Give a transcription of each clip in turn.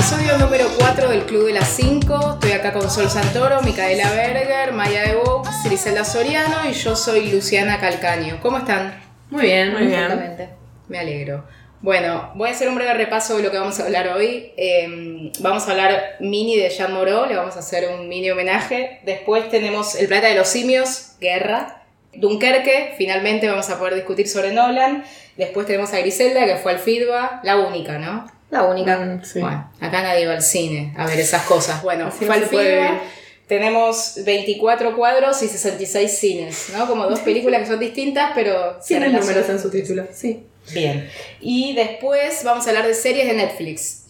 episodio número 4 del Club de las 5. Estoy acá con Sol Santoro, Micaela Berger, Maya de Vox, Griselda Soriano y yo soy Luciana Calcaño. ¿Cómo están? Muy bien, muy bien. Exactamente. Me alegro. Bueno, voy a hacer un breve repaso de lo que vamos a hablar hoy. Vamos a hablar mini de Jean Moreau, le vamos a hacer un mini homenaje. Después tenemos El planeta de los simios, Guerra. Dunkerque, finalmente vamos a poder discutir sobre Nolan. Después tenemos a Griselda, que fue al FIDBA, la única, ¿no? La única. Sí. Bueno, acá nadie va al cine a ver esas cosas. Bueno, Así fue no al se puede FIDBA. vivir. Tenemos 24 cuadros y 66 cines, ¿no? Como dos películas que son distintas, pero se Tienen relacionan. números en su título, sí. Bien. Y después vamos a hablar de series de Netflix.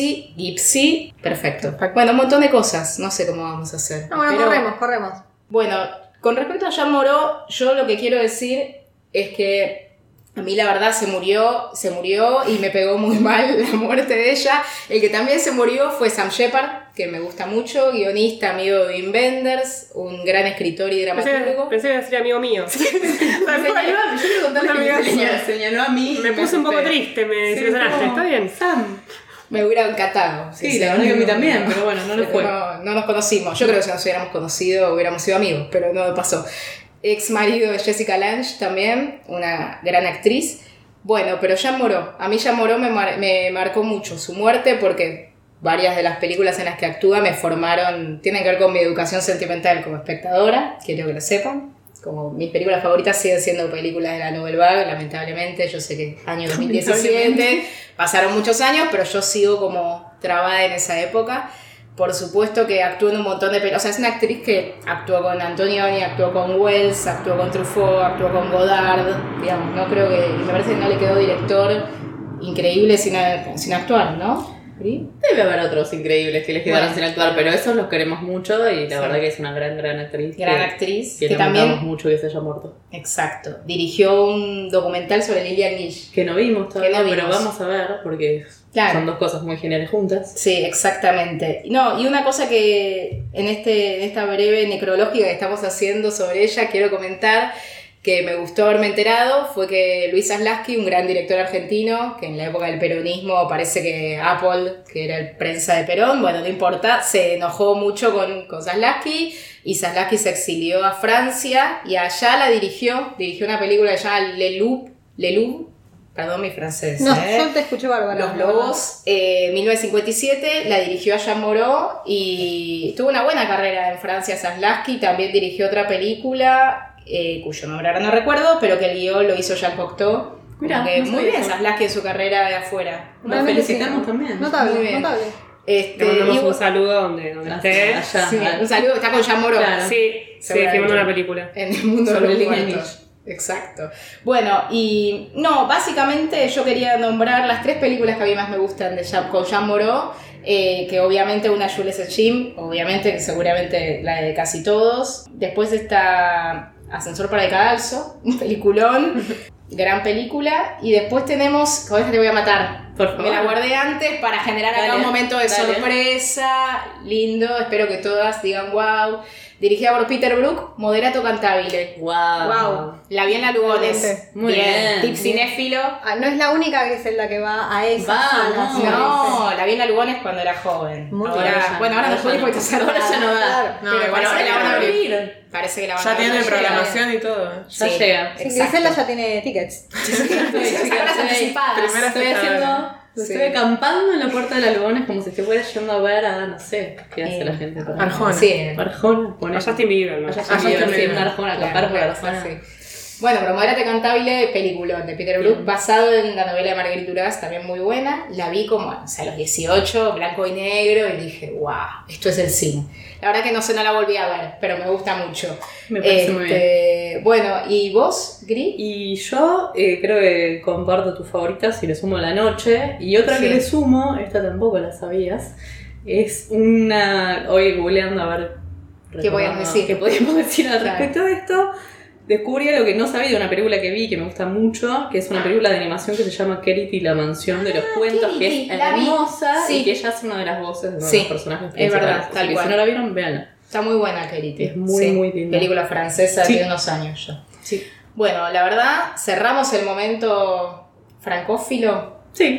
Gypsy, perfecto. Bueno, un montón de cosas. No sé cómo vamos a hacer. No, bueno, Pero, corremos. Bueno, con respecto a Jean Moreau, yo lo que quiero decir es que a mí la verdad se murió y me pegó muy mal la muerte de ella. El que también se murió fue Sam Shepard, que me gusta mucho, guionista, amigo de Wim Wenders, un gran escritor y dramaturgo. Pensé que iba a ser amigo mío. Yo quiero contarle Una que amiga me Señaló a mí. Me puse un poco triste, me desilusionaste. Está bien. Sam. me hubiera encantado. Sí, la verdad que a mí también, pero bueno, no lo fue. No nos conocimos. Yo creo que si nos hubiéramos conocido hubiéramos sido amigos, pero no pasó. Ex marido de Jessica Lange también, una gran actriz. Bueno, pero Jean Moreau. A mí Jean Moreau me marcó mucho su muerte porque varias de las películas en las que actúa me formaron, tienen que ver con mi educación sentimental como espectadora, quiero que lo sepan. Como mis películas favoritas siguen siendo películas de la Nouvelle Vague, lamentablemente. Yo sé que año 2017, pasaron muchos años, pero yo sigo como trabada en esa época. Por supuesto que actuó en un montón de películas. O sea, es una actriz que actuó con Antonioni, actuó con Wells, actuó con Truffaut, actuó con Godard. Digamos, no creo que... Me parece que no le quedó director increíble sin actuar, ¿no? ¿Sí? Debe haber otros increíbles que les quedaron Bueno. sin actuar, pero esos los queremos mucho y la verdad que es una gran actriz. Gran actriz. Que Que lamentamos también... mucho que se haya muerto. Exacto. Dirigió un documental sobre Lillian Gish. Que no vimos todavía, Que no pero vimos. vamos a ver porque Claro. son dos cosas muy geniales juntas. Sí, exactamente. No, y una cosa que en esta breve necrológica que estamos haciendo sobre ella quiero comentar, que me gustó haberme enterado, fue que Luis Zaslavsky, un gran director argentino, que en la época del peronismo parece que Apple, que era el prensa de Perón, bueno, no importa, se enojó mucho con Zaslavsky y Zaslavsky se exilió a Francia y allá dirigió una película que se llama Le Loup, perdón mi francés, No, yo te escuché bárbara. Los Lobos, 1957, la dirigió a Jean Moreau y tuvo una buena carrera en Francia. Zaslavsky también dirigió otra película, cuyo nombre ahora no recuerdo, pero que el guión lo hizo Jean Cocteau. Mirá, Como que no muy sabía bien eso. Zaslavsky en su carrera de afuera. Nos Realmente felicitamos sí. también. Muy Notable, bien. notable. Le mandamos Y un saludo donde esté. Allá. sí, un saludo, está con Jean Moreau. Claro. Sí, filmando una película. En el mundo Sobre de los Lillian muertos. Exacto. Bueno, y no, básicamente yo quería nombrar las 3 películas que a mí más me gustan con Jean Moreau, que obviamente una Jules Echim, obviamente, que seguramente la de casi todos. Después está Ascensor para el Cadalso, un peliculón, gran película. Y después tenemos, con esta te voy a matar. Por favor. Me la guardé antes para generar acá Dale, un momento de dale. sorpresa, lindo, espero que todas digan wow. Dirigida por Peter Brook, Moderato Cantabile. Wow. La vi en la Lugones. Excelente. Muy bien. Tip cinéfilo. Ah, no es la única Griselda que va a esa Vamos. sala. No, la vi en la Lugones cuando era joven. Muy ahora, bien. bueno, ahora no Ahora puede ya no. porque está cerrada. Ahora ya no da. Pero No, parece que la van a abrir. abrir. Parece que la van a Ya abrir. tiene llega. programación y todo. Ya Sí, llega. Sí, exacto. Griselda ya tiene tickets. Semanas anticipadas. Primera Estoy espectadora. estoy Sí. acampando en la puerta de la Lugones como si estuviera yendo a ver a, no sé, qué hace la gente para Arjona. Sí. Arjona, pone. Allá Justin Bieber, ¿no? Allá Allá Justin Justin Bieber, sí, Bieber. un Arjona, acampar por Arjona. Sí. Bueno, pero Moderate Cantabile, peliculón de Peter Brook, basado en la novela de Marguerite Duras, también muy buena. La vi como, o sea, a los 18, blanco y negro, y dije, wow, esto es el cine. La verdad que no sé, no la volví a ver, pero me gusta mucho. Me parece muy bien. Bueno, ¿y vos, Gri? Y yo creo que comparto tus favoritas y le sumo La Noche. Y otra Sí. que le sumo, esta tampoco la sabías, es una... Hoy googleando a ver... ¿Qué podías recordando decir? ¿Qué podíamos decir al Claro. respecto de esto? Descubrí algo que no sabía de una película que vi que me gusta mucho, que es una película de animación que se llama Kerity, la mansión de los cuentos, Kerity, que es la vi. hermosa Sí. y que ella es una de las voces de uno Sí, de los personajes es principales. verdad, Así tal que cual. si no la vieron, véanla. Está muy buena, Kerity. Es muy, muy linda. Película francesa, Sí. tiene unos años ya. Sí. Bueno, la verdad, cerramos el momento francófilo. Sí.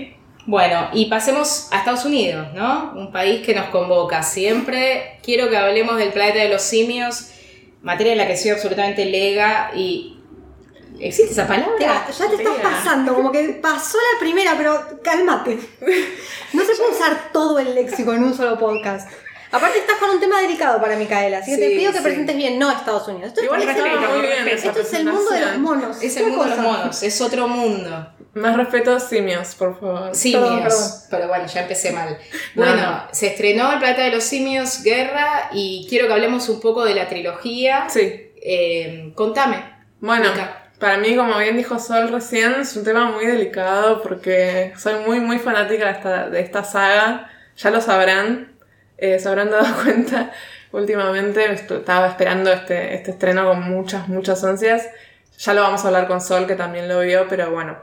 Bueno, y pasemos a Estados Unidos, ¿no? Un país que nos convoca siempre. Quiero que hablemos del planeta de los simios, materia en la que soy absolutamente lega y... ¿Existe esa palabra? Ya te estás pasando, como que pasó la primera, pero cálmate. No se puede usar todo el léxico en un solo podcast. Aparte estás con un tema delicado para Micaela, así que te pido que presentes bien, no Estados Unidos. Igual estaba muy bien esa esto es el mundo de los monos. Es el mundo de los monos, es otro mundo. Más respeto a simios, por favor. Simios, Perdón. pero bueno, ya empecé mal. Bueno, se estrenó El planeta de los simios, Guerra, y quiero que hablemos un poco de la trilogía. Sí. Contame. Bueno, Mica. para mí, como bien dijo Sol recién, es un tema muy delicado porque soy muy, muy fanática de esta saga. Ya lo sabrán. Se habrán dado cuenta. Últimamente estaba esperando este estreno con muchas, muchas ansias. Ya lo vamos a hablar con Sol, que también lo vio, pero bueno,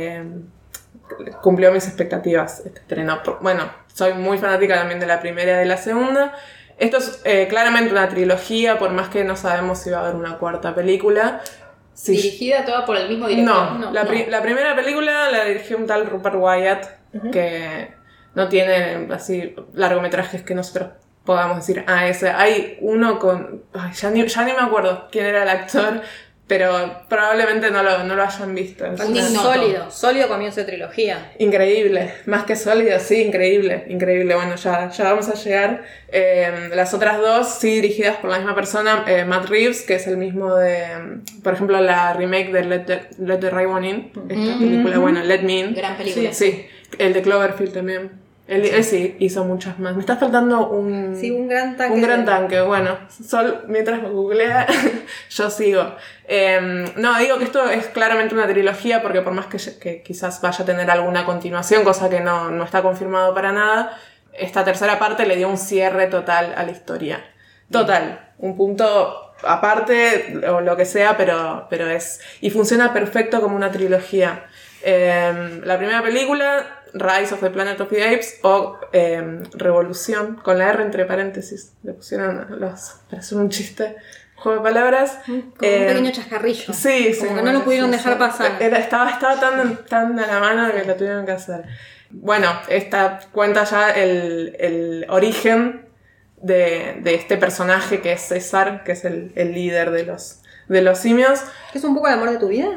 cumplió mis expectativas este estreno. Bueno, soy muy fanática también de la primera y de la segunda. Esto es claramente una trilogía, por más que no sabemos si va a haber una cuarta película. Sí. ¿Dirigida toda por el mismo director? No, la primera película la dirigió un tal Rupert Wyatt, que no tiene así largometrajes que nosotros podamos decir, ese. Hay uno con... Ay, ya ni me acuerdo quién era el actor, pero probablemente no lo hayan visto. Es Un una- ignoto. Sólido comienzo de trilogía. Increíble, más que sólido, sí, increíble. Bueno, ya vamos a llegar. Las otras dos, sí, dirigidas por la misma persona, Matt Reeves, que es el mismo de, por ejemplo, la remake de Let the Right One In, esta película, bueno, Let Me In. Gran película. Sí, el de Cloverfield también. Él sí, hizo muchas más. Me está faltando un gran tanque. un gran tanque, bueno. Sol, mientras me googlea, yo sigo. No, digo que esto es claramente una trilogía porque por más que quizás vaya a tener alguna continuación, cosa que no está confirmado para nada, esta tercera parte le dio un cierre total a la historia. Total. Un punto aparte o lo que sea, pero es... Y funciona perfecto como una trilogía. La primera película... Rise of the Planet of the Apes o Revolución, con la R entre paréntesis. Le pusieron para hacer un chiste, juego de palabras. Como un pequeño chascarrillo. Sí, Como que no lo pudieron dejar pasar. Estaba tan a la mano que lo tuvieron que hacer. Bueno, esta cuenta ya el origen de este personaje que es César, que es el líder de los simios. ¿Qué es un poco el amor de tu vida?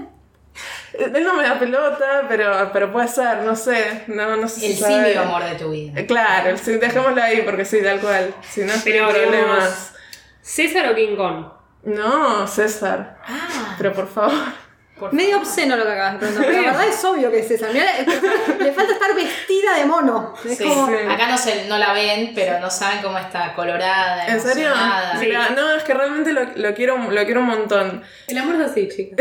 Él no me da pelota, pero puede ser, no sé. No sé El si sabe. simio amor de tu vida. Claro, sí, dejémoslo ahí porque sí, tal cual. Si no, Pero hay problemas. digamos, ¿César o King Kong? No, César. Pero por favor. Medio obsceno lo que acabas de preguntar, pero la verdad es obvio que es esa. Mirá, le falta estar vestida de mono. Es Sí. como... Acá no la ven, pero no saben cómo está colorada, ¿En serio? emocionada. Sí. Mira, no, es que realmente lo quiero un montón. El amor es así, chicas.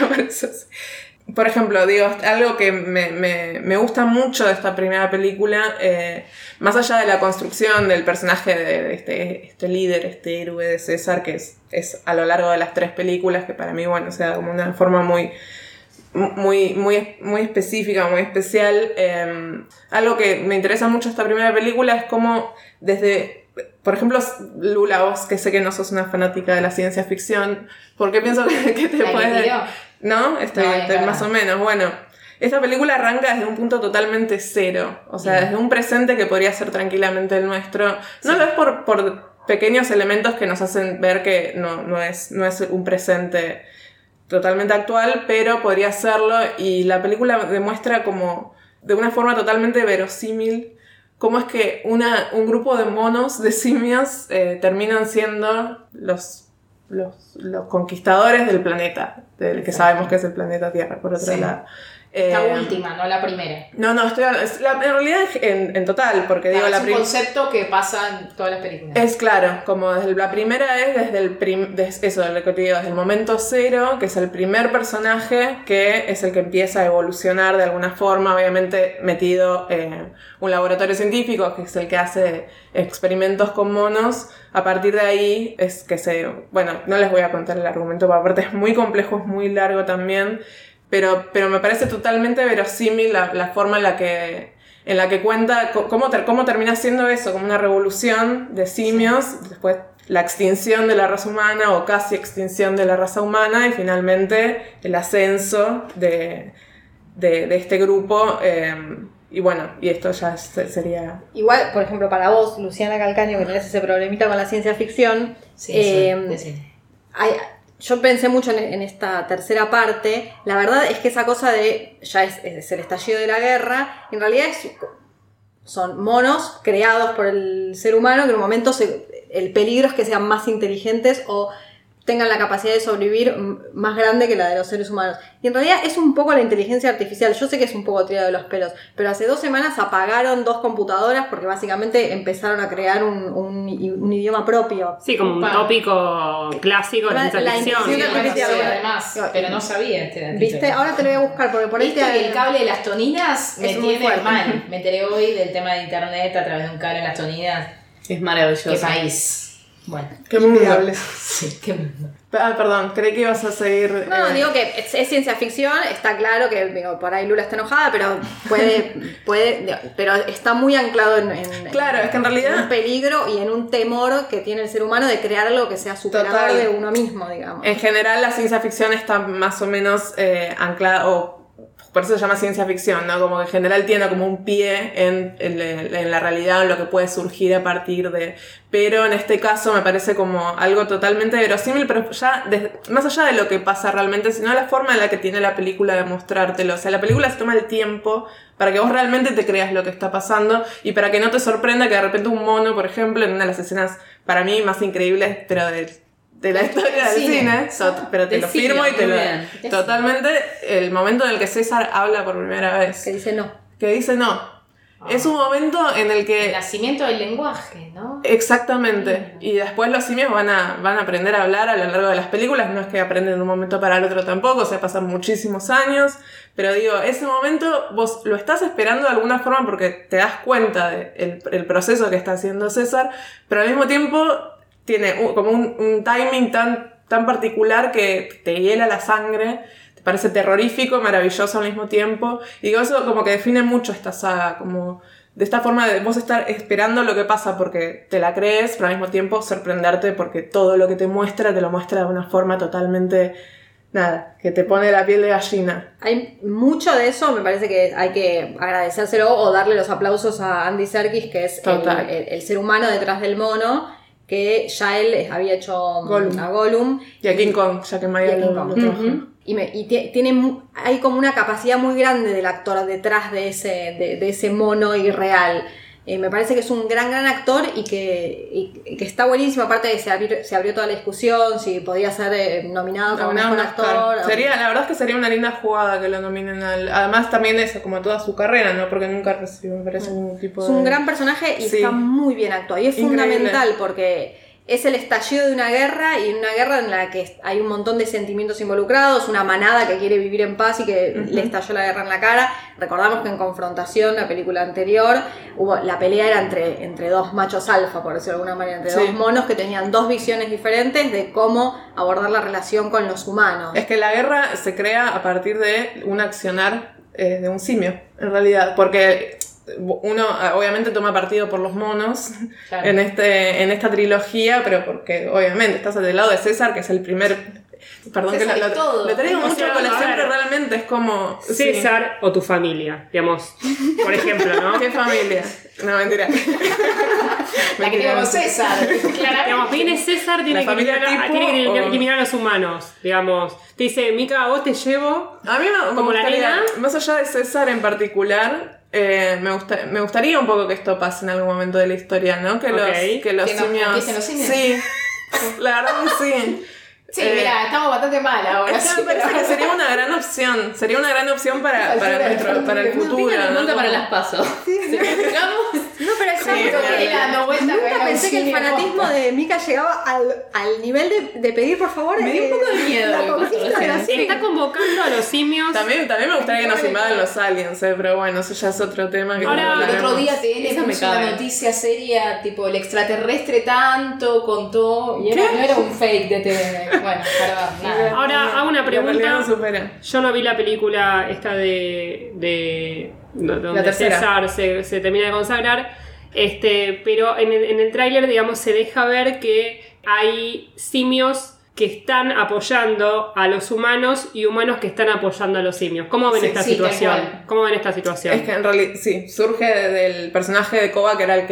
Por ejemplo, digo, algo que me gusta mucho de esta primera película, más allá de la construcción del personaje de este líder, este héroe de César, que es a lo largo de las 3 películas, que para mí, bueno, o sea, como una forma muy específica, muy especial. Algo que me interesa mucho de esta primera película es cómo desde... Por ejemplo, Lula, vos que sé que no sos una fanática de la ciencia ficción, ¿por qué pienso que te ¿La puedes...? tiró? ¿No? No, Más o menos. Bueno, esta película arranca desde un punto totalmente cero. O sea, desde un presente que podría ser tranquilamente el nuestro. No lo es por pequeños elementos que nos hacen ver que no es un presente totalmente actual, pero podría serlo. Y la película demuestra como, de una forma totalmente verosímil, cómo es que un grupo de monos, de simios, terminan siendo los conquistadores del planeta, del que sabemos que es el planeta Tierra, por otro lado. La última, no la primera. No, en realidad en total, porque digo, Es la un concepto que pasa en todas las películas. es claro, como desde la primera es desde lo que te digo, desde el momento cero, que es el primer personaje que es el que empieza a evolucionar de alguna forma, obviamente metido en un laboratorio científico, que es el que hace experimentos con monos. A partir de ahí es que bueno, no les voy a contar el argumento, porque aparte es muy complejo, es muy largo también, pero me parece totalmente verosímil la forma en la que cuenta cómo termina siendo eso, como una revolución de simios, después la extinción de la raza humana o casi extinción de la raza humana y finalmente el ascenso de este grupo Y bueno, y esto ya sería... Igual, por ejemplo, para vos, Luciana Calcaño, que tenés ese problemita con la ciencia ficción, yo pensé mucho en esta tercera parte. La verdad es que esa cosa de ya es el estallido de la guerra, en realidad son monos creados por el ser humano que en un momento el peligro es que sean más inteligentes o tengan la capacidad de sobrevivir más grande que la de los seres humanos. Y en realidad es un poco la inteligencia artificial. Yo sé que es un poco tirado de los pelos, pero hace 2 semanas apagaron 2 computadoras porque básicamente empezaron a crear un idioma propio. Sí, como un tópico clásico de ciencia ficción. inteligencia artificial, además, pero no sabía este datito. ¿Viste? Ahora te lo voy a buscar porque por ahí ¿Viste que el cable de las toninas me Es muy tiene fuerte. mal? Me enteré hoy del tema de internet a través de un cable de las toninas. Es maravilloso. ¿Qué país? Bueno. Qué mundo. Sí, qué mundo. Perdón, creí que ibas a seguir... No, digo que es ciencia ficción, está claro que por ahí Lula está enojada, pero pero está muy anclado Claro, es que en realidad- en un peligro y en un temor que tiene el ser humano de crear algo que sea superador Total. de uno mismo, digamos. En general la ciencia ficción está más o menos anclada, o por eso se llama ciencia ficción, ¿no? Como que en general tiene como un pie en la realidad, en lo que puede surgir a partir de... Pero en este caso me parece como algo totalmente verosímil, pero ya más allá de lo que pasa realmente, sino la forma en la que tiene la película de mostrártelo. O sea, la película se toma el tiempo para que vos realmente te creas lo que está pasando y para que no te sorprenda que de repente un mono, por ejemplo, en una de las escenas para mí más increíbles, pero de la historia del cine, pero te Del lo cine, firmo y te muy lo... bien. Totalmente, el momento en el que César habla por primera vez, Que dice no. que dice no. Es un momento en el El que... nacimiento del lenguaje, ¿no? Exactamente. Y después los simios van a aprender a hablar a lo largo de las películas. No es que aprenden de un momento para el otro tampoco. O sea, pasan muchísimos años. Pero digo, ese momento vos lo estás esperando de alguna forma porque te das cuenta del proceso que está haciendo César. Pero al mismo tiempo tiene como un timing tan particular que te hiela la sangre. Te parece terrorífico, maravilloso al mismo tiempo. Y digo, eso como que define mucho esta saga. Como de esta forma de vos estar esperando lo que pasa porque te la crees, pero al mismo tiempo sorprenderte porque todo lo que te muestra te lo muestra de una forma totalmente, que te pone la piel de gallina. Hay mucho de eso, me parece que hay que agradecérselo o darle los aplausos a Andy Serkis, que es Total. el ser humano detrás del mono, que ya él había hecho Gollum. a Gollum. Y a King Kong, ya que Maya Y a King lo Kong. trajo. Hay como una capacidad muy grande del actor detrás de ese mono irreal. Me parece que es un gran actor y que está buenísimo. Aparte de que se abrió toda la discusión si podía ser nominado como Nominado mejor a un Oscar. actor. La verdad es que sería una linda jugada que lo nominen además también eso, como toda su carrera, ¿no? Porque nunca recibió, me parece un tipo Es de... un gran personaje y Sí. está muy bien actuado. Y es Increíble. fundamental porque es el estallido de una guerra y una guerra en la que hay un montón de sentimientos involucrados, una manada que quiere vivir en paz y que le estalló la guerra en la cara. Recordamos que en Confrontación, la película anterior, la pelea era entre 2 machos alfa, por decirlo de alguna manera, entre Sí. 2 monos que tenían 2 visiones diferentes de cómo abordar la relación con los humanos. Es que la guerra se crea a partir de un accionar de un simio, en realidad, porque uno obviamente toma partido por los monos Claro. en esta trilogía, pero porque obviamente estás del lado de César, que es el primer... Perdón César que es todo. lo traigo O mucho sea, con la a siempre, ver. realmente es como... sí. César o tu familia, digamos, por ejemplo, ¿no? ¿Qué familia? No, mentira. La que tiene con César, Digamos, claramente. viene César, tiene ¿La que familia eliminar, tipo tiene que o- eliminar a los humanos, digamos. Te dice, Mica, vos te llevo. A mí me Como la gustaría, nena. más allá de César en particular, me gustaría un poco que esto pase en algún momento de la historia, ¿no? Que los Que nos simios... conquisten los simios. Sí, la verdad que sí. Sí, mira, estamos bastante mal ahora. Es que me parece que sería una gran opción. Sería una gran opción para el futuro. Una ¿no? pregunta para Como- las pasos. No, pero Sí, dando vuelta nunca con pensé que el cine fanatismo posta. de Mika llegaba al nivel de pedir, por favor, Me dio un poco de miedo la lo que pasó conquista de los recién. simios. Está convocando a los simios. También me gustaría que nos invadan los aliens, pero bueno, eso ya es otro tema que Ahora, no El otro hablaremos. día TN Esa me puso una cabe. noticia seria, tipo el extraterrestre tanto contó, y no era un fake de TN. Bueno, perdón, nada. Ahora hago una La realidad pregunta. nos supera. Yo no vi la película esta de donde La tercera. César se termina de consagrar, pero en el tráiler, digamos, se deja ver que hay simios que están apoyando a los humanos y humanos que están apoyando a los simios. ¿Cómo ven esta situación? tal cual. ¿Cómo ven esta situación? Es que en realidad, sí, surge del personaje de Koba, que era el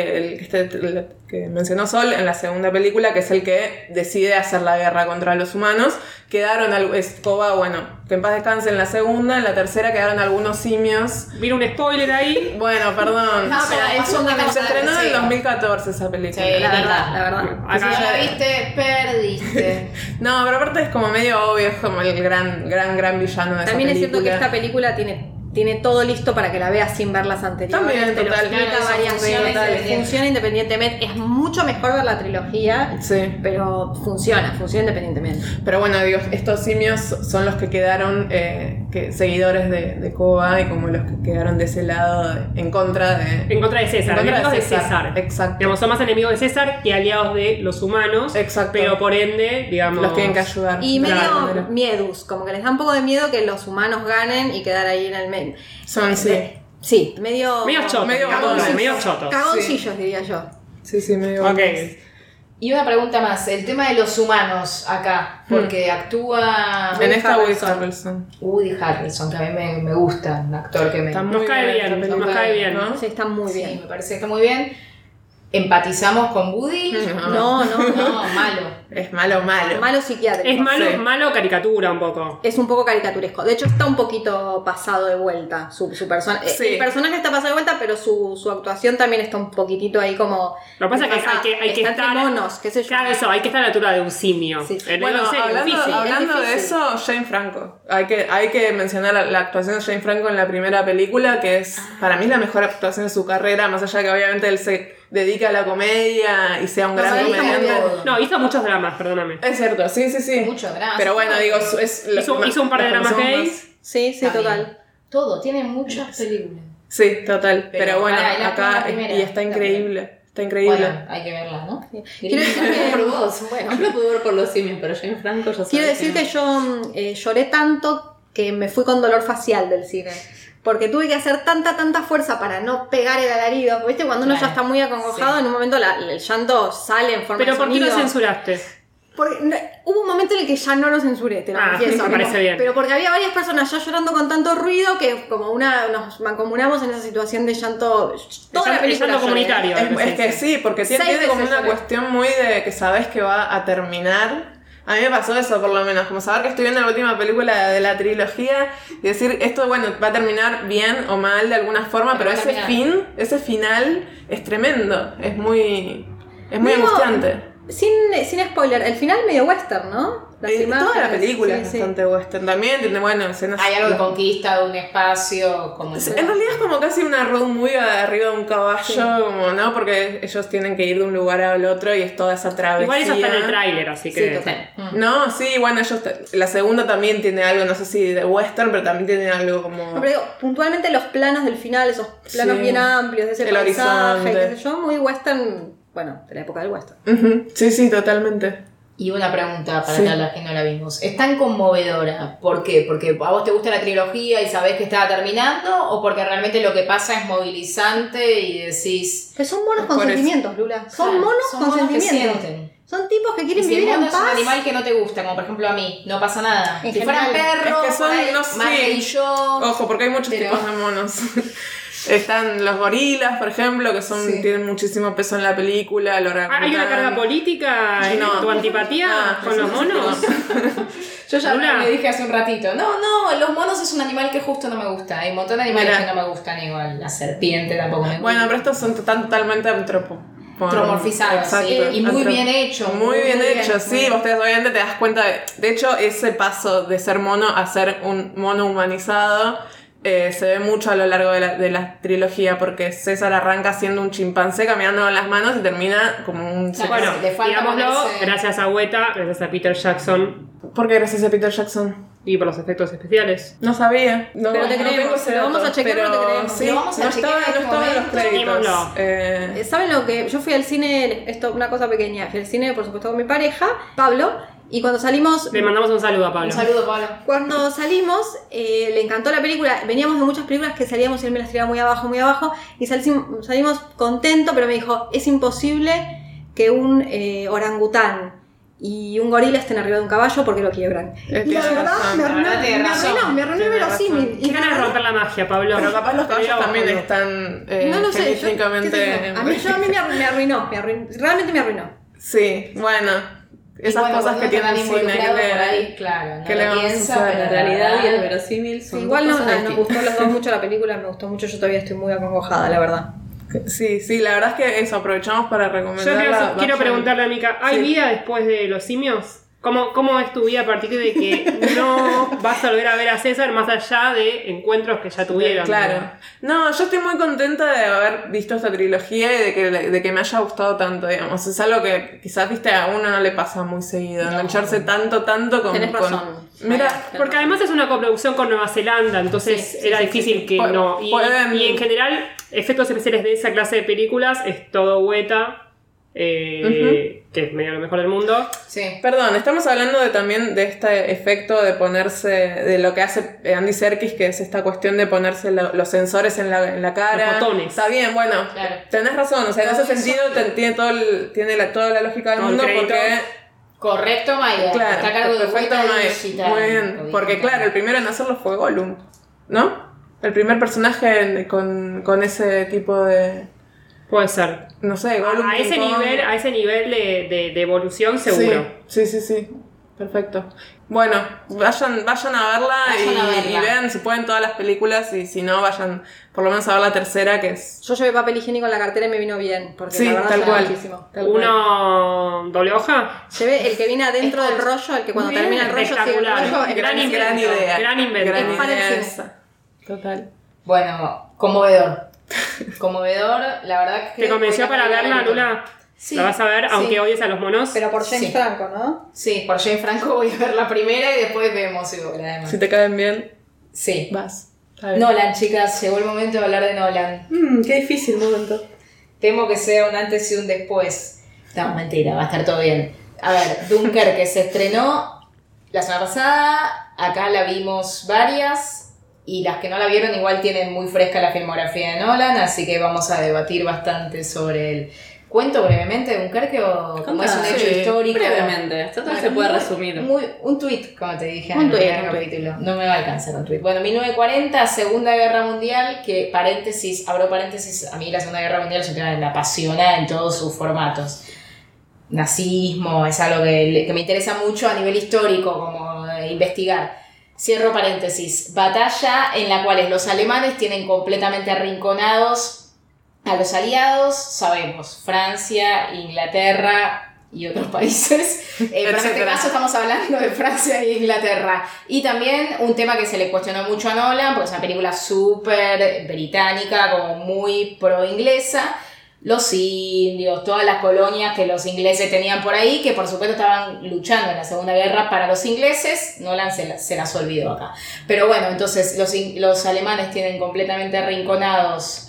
que mencionó Sol en la segunda película, que es el que decide hacer la guerra contra los humanos. Quedaron, Koba, bueno, que en paz descanse en la segunda, en la tercera quedaron algunos simios. Mira un spoiler ahí. Bueno, perdón. No, pero es fundamental. Se estrenó en Sí. el 2014 esa película. Sí, La verdad. Acá Si ya la viste, perdiste. No, pero aparte es como medio obvio, es como el gran villano de También esa película. es cierto que esta película tiene todo listo para que la veas sin ver las anteriores. También, te lo total. explica Claro, eso varias funciona veces, independiente. funciona independientemente. Es mucho mejor ver la trilogía, Sí. pero funciona independientemente. Pero bueno, digo, estos simios son los que quedaron seguidores de Koba y como los que quedaron de ese lado en contra de... En contra de César, En contra enemigos de de César. César. Exacto. Digamos, son más enemigos de César que aliados de los humanos. Exacto. Pero por ende, digamos. Los tienen que ayudar. Y de alguna medio manera. miedus, como que les da un poco de miedo que los humanos ganen y quedar ahí en el medio. Son, sí. Sí, medio... Medio chotos. Medio digamos, botones. medio chotos. Cagoncillos, diría yo. Sí, sí, medio... Ok. Y una pregunta más, el tema de los humanos acá, porque actúa En esta Woody Harrelson. Harrelson. Woody Harrelson, que a mí me gusta, un actor que me... Está Nos muy cae bien, esta nos película, cae bien. ¿no? Sí, está muy Sí, bien. me parece que está muy bien. ¿Empatizamos con Woody? No, No, malo. Es malo. malo psiquiátrico. Es malo, Sí. malo caricatura un poco. Es un poco caricaturesco. De hecho, está un poquito pasado de vuelta su personaje. Sí. El personaje está pasado de vuelta, pero su actuación también está un poquitito ahí como... Lo que pasa es que hay que está estar. entre monos, qué sé yo. Claro, eso, hay que estar a la altura de un simio. Sí, sí. Bueno, En serio, difícil. hablando de difícil. eso, Jane Franco. Hay que mencionar la actuación de Jane Franco en la primera película, que es para mí la mejor actuación de su carrera, más allá de que obviamente él se dedica a la comedia y sea un gran se dedica muy comediante. bien. No, hizo muchos dramas, perdóname. Es cierto, sí. Mucho drama. Pero bueno, digo, es Hizo un par de los dramas conocemos gays. más. Sí, sí, También. total. Todo, tiene muchas películas. Sí, total. Pero bueno, pará, la acá primera, y está la increíble. Está increíble. Bueno, hay que verla, ¿no? Quiero decir que... Por vos. Bueno. Yo lo pude ver por los simios, pero Jane Franco yo Quiero decir que yo lloré tanto que me fui con dolor facial del cine. Porque tuve que hacer tanta fuerza para no pegar el alarido. ¿Viste? Cuando uno Claro. ya está muy acongojado, en un momento el llanto sale en forma Pero de ¿por qué sonido. lo censuraste? Porque hubo un momento en el que ya no lo censuré, te lo confieso. me parece bien. Pero porque había varias personas ya llorando con tanto ruido que como nos mancomunamos en esa situación de llanto. Toda la película llanto lloré. comunitario. Es que sí, porque Seis tiene como veces una lloré. cuestión muy de que sabes que va a terminar. A mí me pasó eso por lo menos, como saber que estoy viendo la última película de la trilogía y decir, esto bueno, va a terminar bien o mal de alguna forma, pero va a ese ese final es tremendo, es muy Medio- angustiante. Sin spoiler, el final medio western, ¿no? Las Toda la imágenes, película sí, es sí. bastante western. También tiene, bueno, escenas... Hay algo de conquista de un espacio, como... En realidad es como casi una road movie arriba de un caballo, como, ¿no? Porque ellos tienen que ir de un lugar al otro y es toda esa travesía. Igual eso está en el tráiler, así que. Sí, total. No, sí, bueno, la segunda también tiene algo, no sé si de western, pero también tiene algo como... No, pero digo, puntualmente los planos del final, esos planos Sí. bien amplios, de ese El paisaje, horizonte. qué sé yo, muy western, bueno, de la época del western. Ujú, sí, totalmente. Y una pregunta para Sí. todas las que no la vimos. ¿Es tan conmovedora? ¿Por qué? ¿Porque a vos te gusta la trilogía y sabés que estaba terminando? ¿O porque realmente lo que pasa es movilizante y decís... Pero son monos con Por eso. sentimientos, Lula. Son Claro, monos son con monos que sentimientos. sienten. Son tipos que Y quieren si el vivir en mono es un paz. animal que no te gusta, como por ejemplo a mí, no pasa nada. En Si fueran general. perros, Es que son, por ahí, no sé. Marley y yo... Ojo, porque hay muchos Pero- tipos de monos. Están los gorilas, por ejemplo, que Sí. tienen muchísimo peso en la película. El orangután. ¿Hay una carga política en No. tu antipatía Ah, con los sí, monos? Yo ya Lula. me dije hace un ratito, no, los monos es un animal que justo no me gusta. Hay un montón de animales Mira. que no me gustan igual. La serpiente tampoco me gusta. Bueno, pero estos son totalmente Antromorfizados, Exacto. sí. Y muy bien hecho. Muy bien hecho, muy sí. bien. Vos obviamente te das cuenta de hecho, ese paso de ser mono a ser un mono humanizado se ve mucho a lo largo de la trilogía, porque César arranca siendo un chimpancé caminando con las manos y termina como un... Claro. Bueno, Le falta digámoslo, ponerse- gracias a Weta, gracias a Peter Jackson ¿Por qué gracias a Peter Jackson? y por los efectos especiales. No sabía. No, Pero te no creemos, tengo ese pero vamos dato, a chequear, pero pero te creemos. Sí, Lo vamos a no chequear estaba, en no estaba en los este créditos. Chequémoslo. ¿Saben lo que? Yo fui al cine, esto una cosa pequeña, fui al cine por supuesto con mi pareja, Pablo, y cuando salimos... Le mandamos un saludo a Pablo. Un saludo, Pablo. Cuando salimos, le encantó la película. Veníamos de muchas películas que salíamos y él me las tiraba muy abajo. Y salimos contentos, pero me dijo, es imposible que un orangután y un gorila estén arriba de un caballo porque lo quiebran. Y la Tienes verdad razón. me La verdad tiene razón. arruinó el Tiene verosímil. razón. Y Qué ganas de romper la magia, Pablo. Pero capaz los caballos Pero también Pablo. están no lo sé, genéticamente... a mí me arruinó, realmente me arruinó. Sí, bueno. Esas Y bueno, cosas cuando que tiene están el cine. involucrados Que por le- ahí, claro, no que lo le vamos a piensa, hacer? pero La realidad y el verosímil son Igual dos cosas nos distintas. gustó los dos mucho la película, me gustó mucho, yo todavía estoy muy acongojada, la verdad. Sí, la verdad es que eso, aprovechamos para Yo recomendarla. quiero vayan. preguntarle a Mika, ¿hay Sí. vida después de los simios? ¿Cómo es tu vida a partir de que no vas a volver a ver a César más allá de encuentros que ya tuvieron? Claro. No, yo estoy muy contenta de haber visto esta trilogía y de que me haya gustado tanto, digamos. Es algo que quizás, viste, a uno no le pasa muy seguido. No. Engancharse tanto con... Tenés con- razón. Mira, Porque además es una coproducción con Nueva Zelanda, entonces Sí, era sí, difícil sí. que Pu- no. Y en general, efectos especiales de esa clase de películas es todo Weta, que es medio lo mejor del mundo. Sí. perdón, estamos hablando también de este efecto de ponerse, de lo que hace Andy Serkis, que es esta cuestión de ponerse los sensores en la cara. Los botones. Está bien, bueno, Claro. tenés razón, o sea, en Todo ese eso. sentido tiene toda la lógica del Todo el mundo crédito. porque... Correcto, Maya. Claro, está a cargo de perfecto, Weta Mae. Digital. Muy bien, porque claro, el primero en hacerlo fue Gollum, ¿no? El primer personaje con ese tipo de... Puede ser. No sé, Gollum. A ese King Kong. nivel de evolución, seguro. Sí. Perfecto. Bueno, vayan a verla, Vayan a verla. y vean si pueden todas las películas y si no, vayan por lo menos a ver la tercera, que es... Yo llevé papel higiénico en la cartera y me vino bien, porque Sí, la verdad tal suena cual. muchísimo. Tal cual. ¿Uno doble hoja? Llevé el que viene adentro del rollo, el que cuando Bien, termina el rollo sigue el espectacular. rollo. es Gran buenísimo. gran idea. Gran invento. Gran Es para el idea cine. esa. Total. Bueno, conmovedor. Conmovedor, la verdad que... ¿Te convenció voy a para cambiar verla, el tono. Lula? Sí, ¿La vas a ver, sí. aunque odies a los monos? Pero por James Sí. Franco, ¿no? Sí, por Jane Franco voy a ver la primera y después vemos la demás. Si te caen bien, Sí. vas. Está bien. Nolan, chicas, llegó el momento de hablar de Nolan. Qué difícil momento. Temo que sea un antes y un después. No, mentira, va a estar todo bien. A ver, Dunkerque se estrenó la semana pasada, acá la vimos varias, y las que no la vieron igual tienen muy fresca la filmografía de Nolan, así que vamos a debatir bastante sobre el... ¿Cuento brevemente de Dunkerque o como es un Contá, hecho sí, histórico? brevemente, esto Bueno, se puede muy- resumir. Un tuit, como te dije en Un el tuit, primer un tuit. capítulo. No me va a alcanzar un tuit. Bueno, 1940, Segunda Guerra Mundial, que paréntesis, abro paréntesis, a mí la Segunda Guerra Mundial es un tema que me apasiona en todos sus formatos. Nazismo, es algo que me interesa mucho a nivel histórico, como investigar. Cierro paréntesis. Batalla en la cual los alemanes tienen completamente arrinconados a los aliados, sabemos, Francia, Inglaterra y otros países, pero en este Etcétera. caso estamos hablando de Francia e Inglaterra. Y también un tema que se le cuestionó mucho a Nolan, porque es una película súper británica, como muy pro-inglesa, los indios, todas las colonias que los ingleses tenían por ahí, que por supuesto estaban luchando en la Segunda Guerra para los ingleses, Nolan se las olvidó acá. Pero bueno, entonces los alemanes tienen completamente arrinconados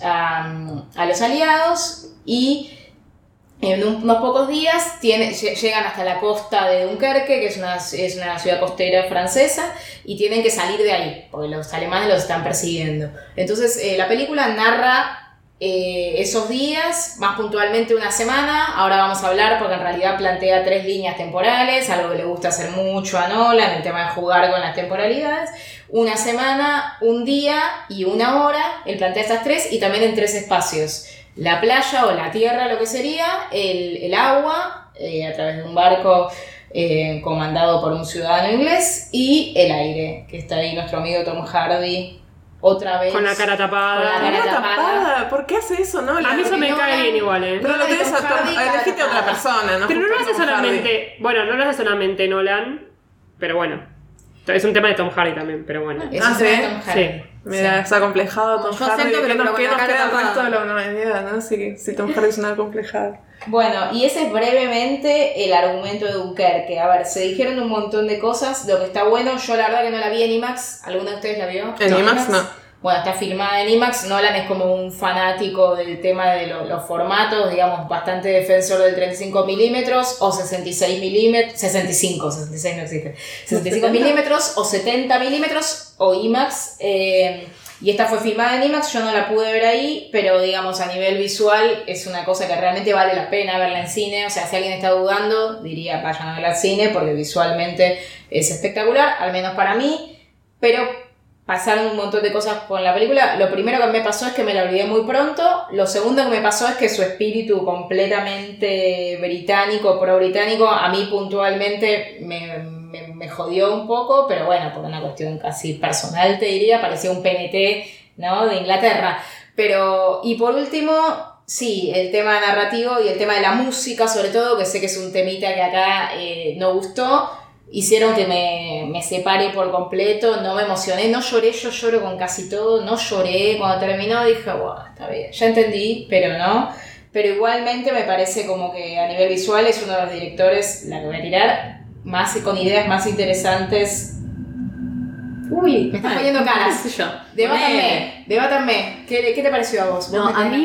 a los aliados y en unos pocos días llegan hasta la costa de Dunkerque, que es una ciudad costera francesa, y tienen que salir de ahí, porque los alemanes los están persiguiendo. Entonces la película narra esos días, más puntualmente una semana. Ahora vamos a hablar porque en realidad plantea 3 líneas temporales, algo que le gusta hacer mucho a Nolan, el tema de jugar con las temporalidades. Una semana, un día y una hora, él plantea estas 3 y también en 3 espacios. La playa o la tierra, lo que sería, el agua, a través de un barco comandado por un ciudadano inglés, y el aire, que está ahí nuestro amigo Tom Hardy. Otra vez. Con la cara tapada. Con la cara tapada. ¿Por qué hace eso, no? A mí eso me no, cae no. bien igual, ¿eh? Pero lo Tom tienes a Hardy, elegiste a otra cara persona, ¿no? Pero no lo Justo hace Tom Hardy. solamente... Bueno, no lo hace solamente Nolan, pero bueno. Es un tema de Tom Hardy también, pero bueno. Es Ah, un ¿sí? tema de Tom Hardy. Sí. Mira, está complejado Tom Yo Hardy. acepto, pero ¿Qué nos con la queda cara el tapada. resto de la humanidad, no? Si Tom Hardy es una complejada. Bueno, y ese es brevemente el argumento de Dunkerque. A ver, se dijeron un montón de cosas. Lo que está bueno, yo la verdad que no la vi en IMAX. ¿Alguna de ustedes la vio? En IMAX no. Bueno, está filmada en IMAX. Nolan es como un fanático del tema de los formatos, digamos, bastante defensor del 35 milímetros o 66 milímetros, 65, 66 no existe, 65 milímetros o 70 milímetros o IMAX. Y esta fue filmada en IMAX, yo no la pude ver ahí, pero digamos a nivel visual es una cosa que realmente vale la pena verla en cine. O sea, si alguien está dudando, diría vayan a verla al cine porque visualmente es espectacular, al menos para mí. Pero pasaron un montón de cosas con la película. Lo primero que me pasó es que me la olvidé muy pronto. Lo segundo que me pasó es que su espíritu completamente británico, pro-británico, a mí puntualmente me jodió un poco, pero bueno, por una cuestión casi personal te diría, parecía un PNT, ¿no?, de Inglaterra. Pero, y por último, sí, el tema narrativo y el tema de la música, sobre todo, que sé que es un temita que acá no gustó, hicieron que me separe por completo, no me emocioné, no lloré, yo lloro con casi todo, no lloré, cuando terminó dije, wow, está bien, ya entendí, pero no. Pero igualmente me parece como que a nivel visual es uno de los directores, la que voy a tirar, más con ideas más interesantes. Uy, me estás poniendo caras. Debátanme. ¿Qué te pareció a vos? No, a mí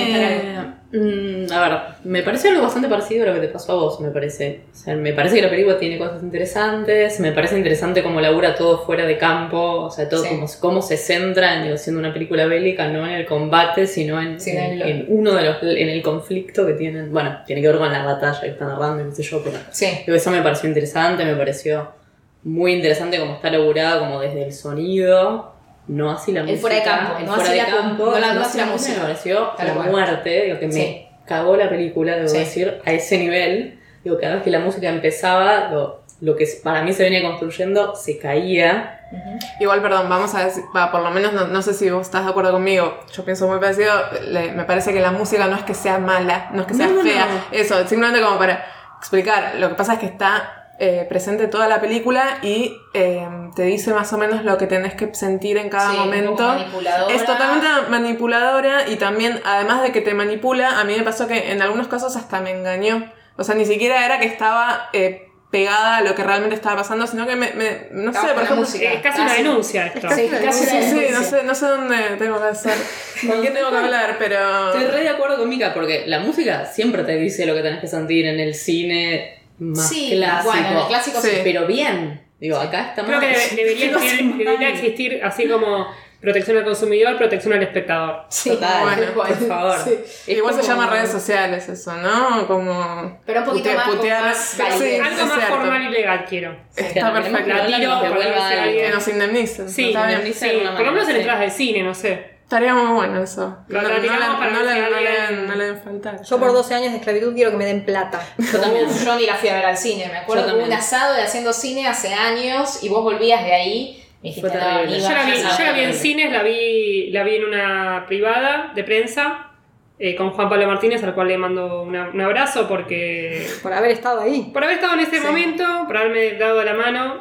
a ver, me pareció algo bastante parecido a lo que te pasó a vos, me parece. O sea, me parece que la película tiene cosas interesantes, me parece interesante cómo labura todo fuera de campo, o sea, todo cómo se centra en siendo una película bélica, no en el combate, sino en uno de los, en el conflicto que tienen. Bueno, tiene que ver con la batalla que están narrando, no sé yo, pero eso me pareció interesante, me pareció muy interesante cómo está laburada, como desde el sonido. No así la música. El fuera de campo. El fuera de campo. No así la música. Me pareció la muerte. Digo, que me cagó la película, debo decir, a ese nivel. Digo, cada vez que la música empezaba, lo que para mí se venía construyendo se caía. Igual, perdón, vamos a decir, por lo menos no sé si vos estás de acuerdo conmigo. Yo pienso muy parecido. Me parece que la música no es que sea mala, no es que sea fea. No. Eso, simplemente como para explicar. Lo que pasa es que está presente toda la película y te dice más o menos lo que tenés que sentir en cada momento. Es totalmente manipuladora y también, además de que te manipula, a mí me pasó que en algunos casos hasta me engañó. O sea, ni siquiera era que estaba pegada a lo que realmente estaba pasando, sino que no sé, por ejemplo... Es casi una denuncia esto. Sí, no sé dónde tengo que hacer, con quién tengo que hablar, pero... Estoy re de acuerdo con Mika, porque la música siempre te dice lo que tenés que sentir en el cine más clásico. Bueno, en el clásico pero bien. Digo, acá estamos... Creo que debería existir así como protección al consumidor, protección al espectador. Total, bueno, por favor. Igual se llama redes sociales eso, ¿no? Como... Pero un poquito putear, algo más formal y legal quiero. Está perfecto. Que nos indemnicen. Sí, por lo menos en entradas de cine, no sé. Estaría muy bueno eso. No le deben faltar. Yo por 12 años de esclavitud quiero que me den plata. Yo también. Yo ni la fui a ver al cine. Me acuerdo de un asado de haciendo cine hace años y vos volvías de ahí. Me dijiste, yo la vi en cines, la vi en una privada de prensa con Juan Pablo Martínez, al cual le mando un abrazo porque... Por haber estado ahí. Por haber estado en ese momento, por haberme dado la mano.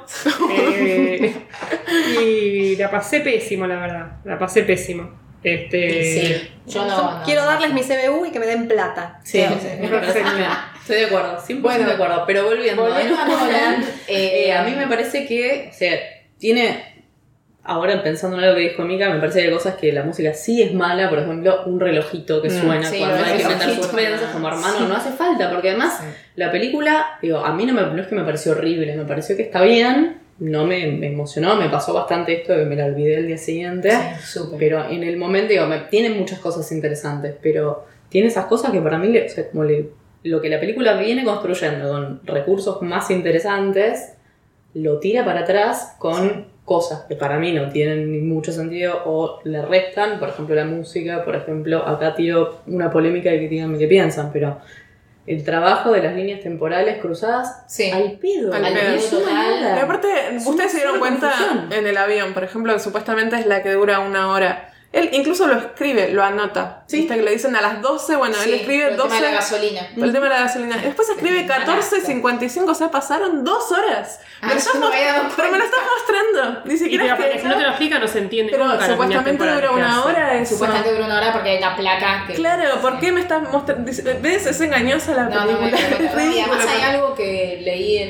Y la pasé pésimo, la verdad. La pasé pésimo. Yo no, quiero darles mi CBU y que me den plata. Sí, estoy de acuerdo, 100% de acuerdo. Pero volviendo a Nolan, a mí me parece que, o sea, tiene... Ahora pensando en algo que dijo Mika, me parece que hay cosas que la música sí es mala. Por ejemplo, un relojito que suena cuando hay que meter suspensas, como hermano, no hace falta. Porque además, la película, digo, a mí no es que me pareció horrible, me pareció que está bien. No me emocionó, me pasó bastante esto de que me la olvidé el día siguiente. Pero en el momento, digo, tiene muchas cosas interesantes, pero tiene esas cosas que para mí, o sea, como lo que la película viene construyendo con recursos más interesantes, lo tira para atrás con cosas que para mí no tienen ni mucho sentido o le restan. Por ejemplo, la música, por ejemplo, acá tiro una polémica y que digan qué piensan, pero el trabajo de las líneas temporales cruzadas al pedo. Al pedo total. Y aparte, ustedes se dieron cuenta en el avión, por ejemplo, que supuestamente es la que dura 1 hora. Él incluso lo escribe, lo anota. ¿Viste? Que le dicen a las 12, bueno, él escribe 12. El tema de la gasolina. El tema de la gasolina. Y después escribe 14:55, o sea, pasaron 2 horas. Pero me lo estás mostrando. Ni siquiera si no te lo explica, no se entiende. Pero supuestamente dura 1 hora. Eso. Supuestamente dura 1 hora porque hay una placa. Claro, ¿por qué me estás mostrando? ¿Ves? Es engañosa la película. No, además hay algo que leí en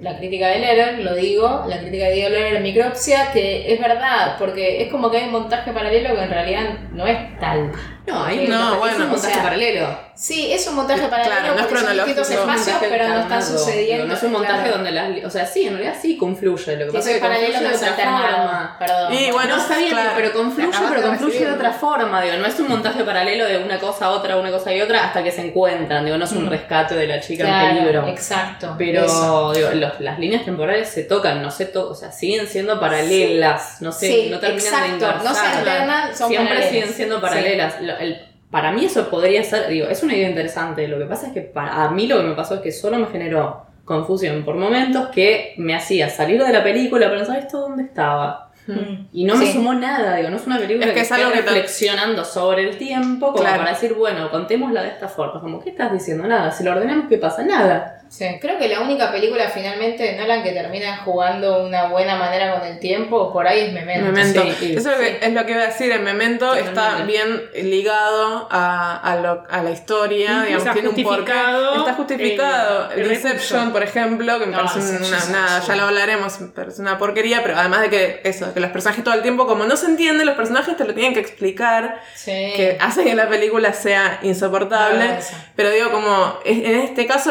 la crítica de Lerer, lo digo, la crítica de Diego Lerer en Micropsia, que es verdad, porque es como que hay un montaje paralelo que en realidad no es tal. No, ahí no, bueno, es un montaje paralelo. Sí, es un montaje paralelo, claro, no porque son distintos espacios, pero no están sucediendo. No es un montaje donde o sea, sí, en realidad sí confluye. Lo que pasa es que paralelo confluye de otra forma. Perdón. Y bueno, no, está bien, claro, pero confluye de otra forma, digo, no es un montaje paralelo de una cosa a otra, una cosa y otra, hasta que se encuentran, digo, no es un rescate de la chica en peligro. Exacto. Pero digo, las líneas temporales se tocan, no se tocan, o sea, siguen siendo paralelas, no sé, no terminan de engarzar. No se alternan, son siempre paralelas. siguen siendo paralelas. Para mí eso podría ser, digo, es una idea interesante. Lo que pasa es que a mí lo que me pasó es que solo me generó confusión por momentos que me hacía salir de la película, pero no sabes esto dónde estaba. Y no me sumó nada, digo, no es una película que esté reflexionando sobre el tiempo como para decir, bueno, contémosla de esta forma. Como, ¿qué estás diciendo? Nada, si lo ordenamos, ¿qué pasa? Nada. Sí, creo que la única película finalmente de Nolan que termina jugando una buena manera con el tiempo, por ahí es Memento. Sí, eso es lo que iba a decir, en Memento está bien ligado a la historia, digamos, tiene un porqué. Está justificado. Inception, por ejemplo, que me parece nada, ya lo hablaremos, me parece una porquería, pero además de que eso, que los personajes todo el tiempo, como no se entienden, los personajes te lo tienen que explicar, que hace que la película sea insoportable. Pero digo, como en este caso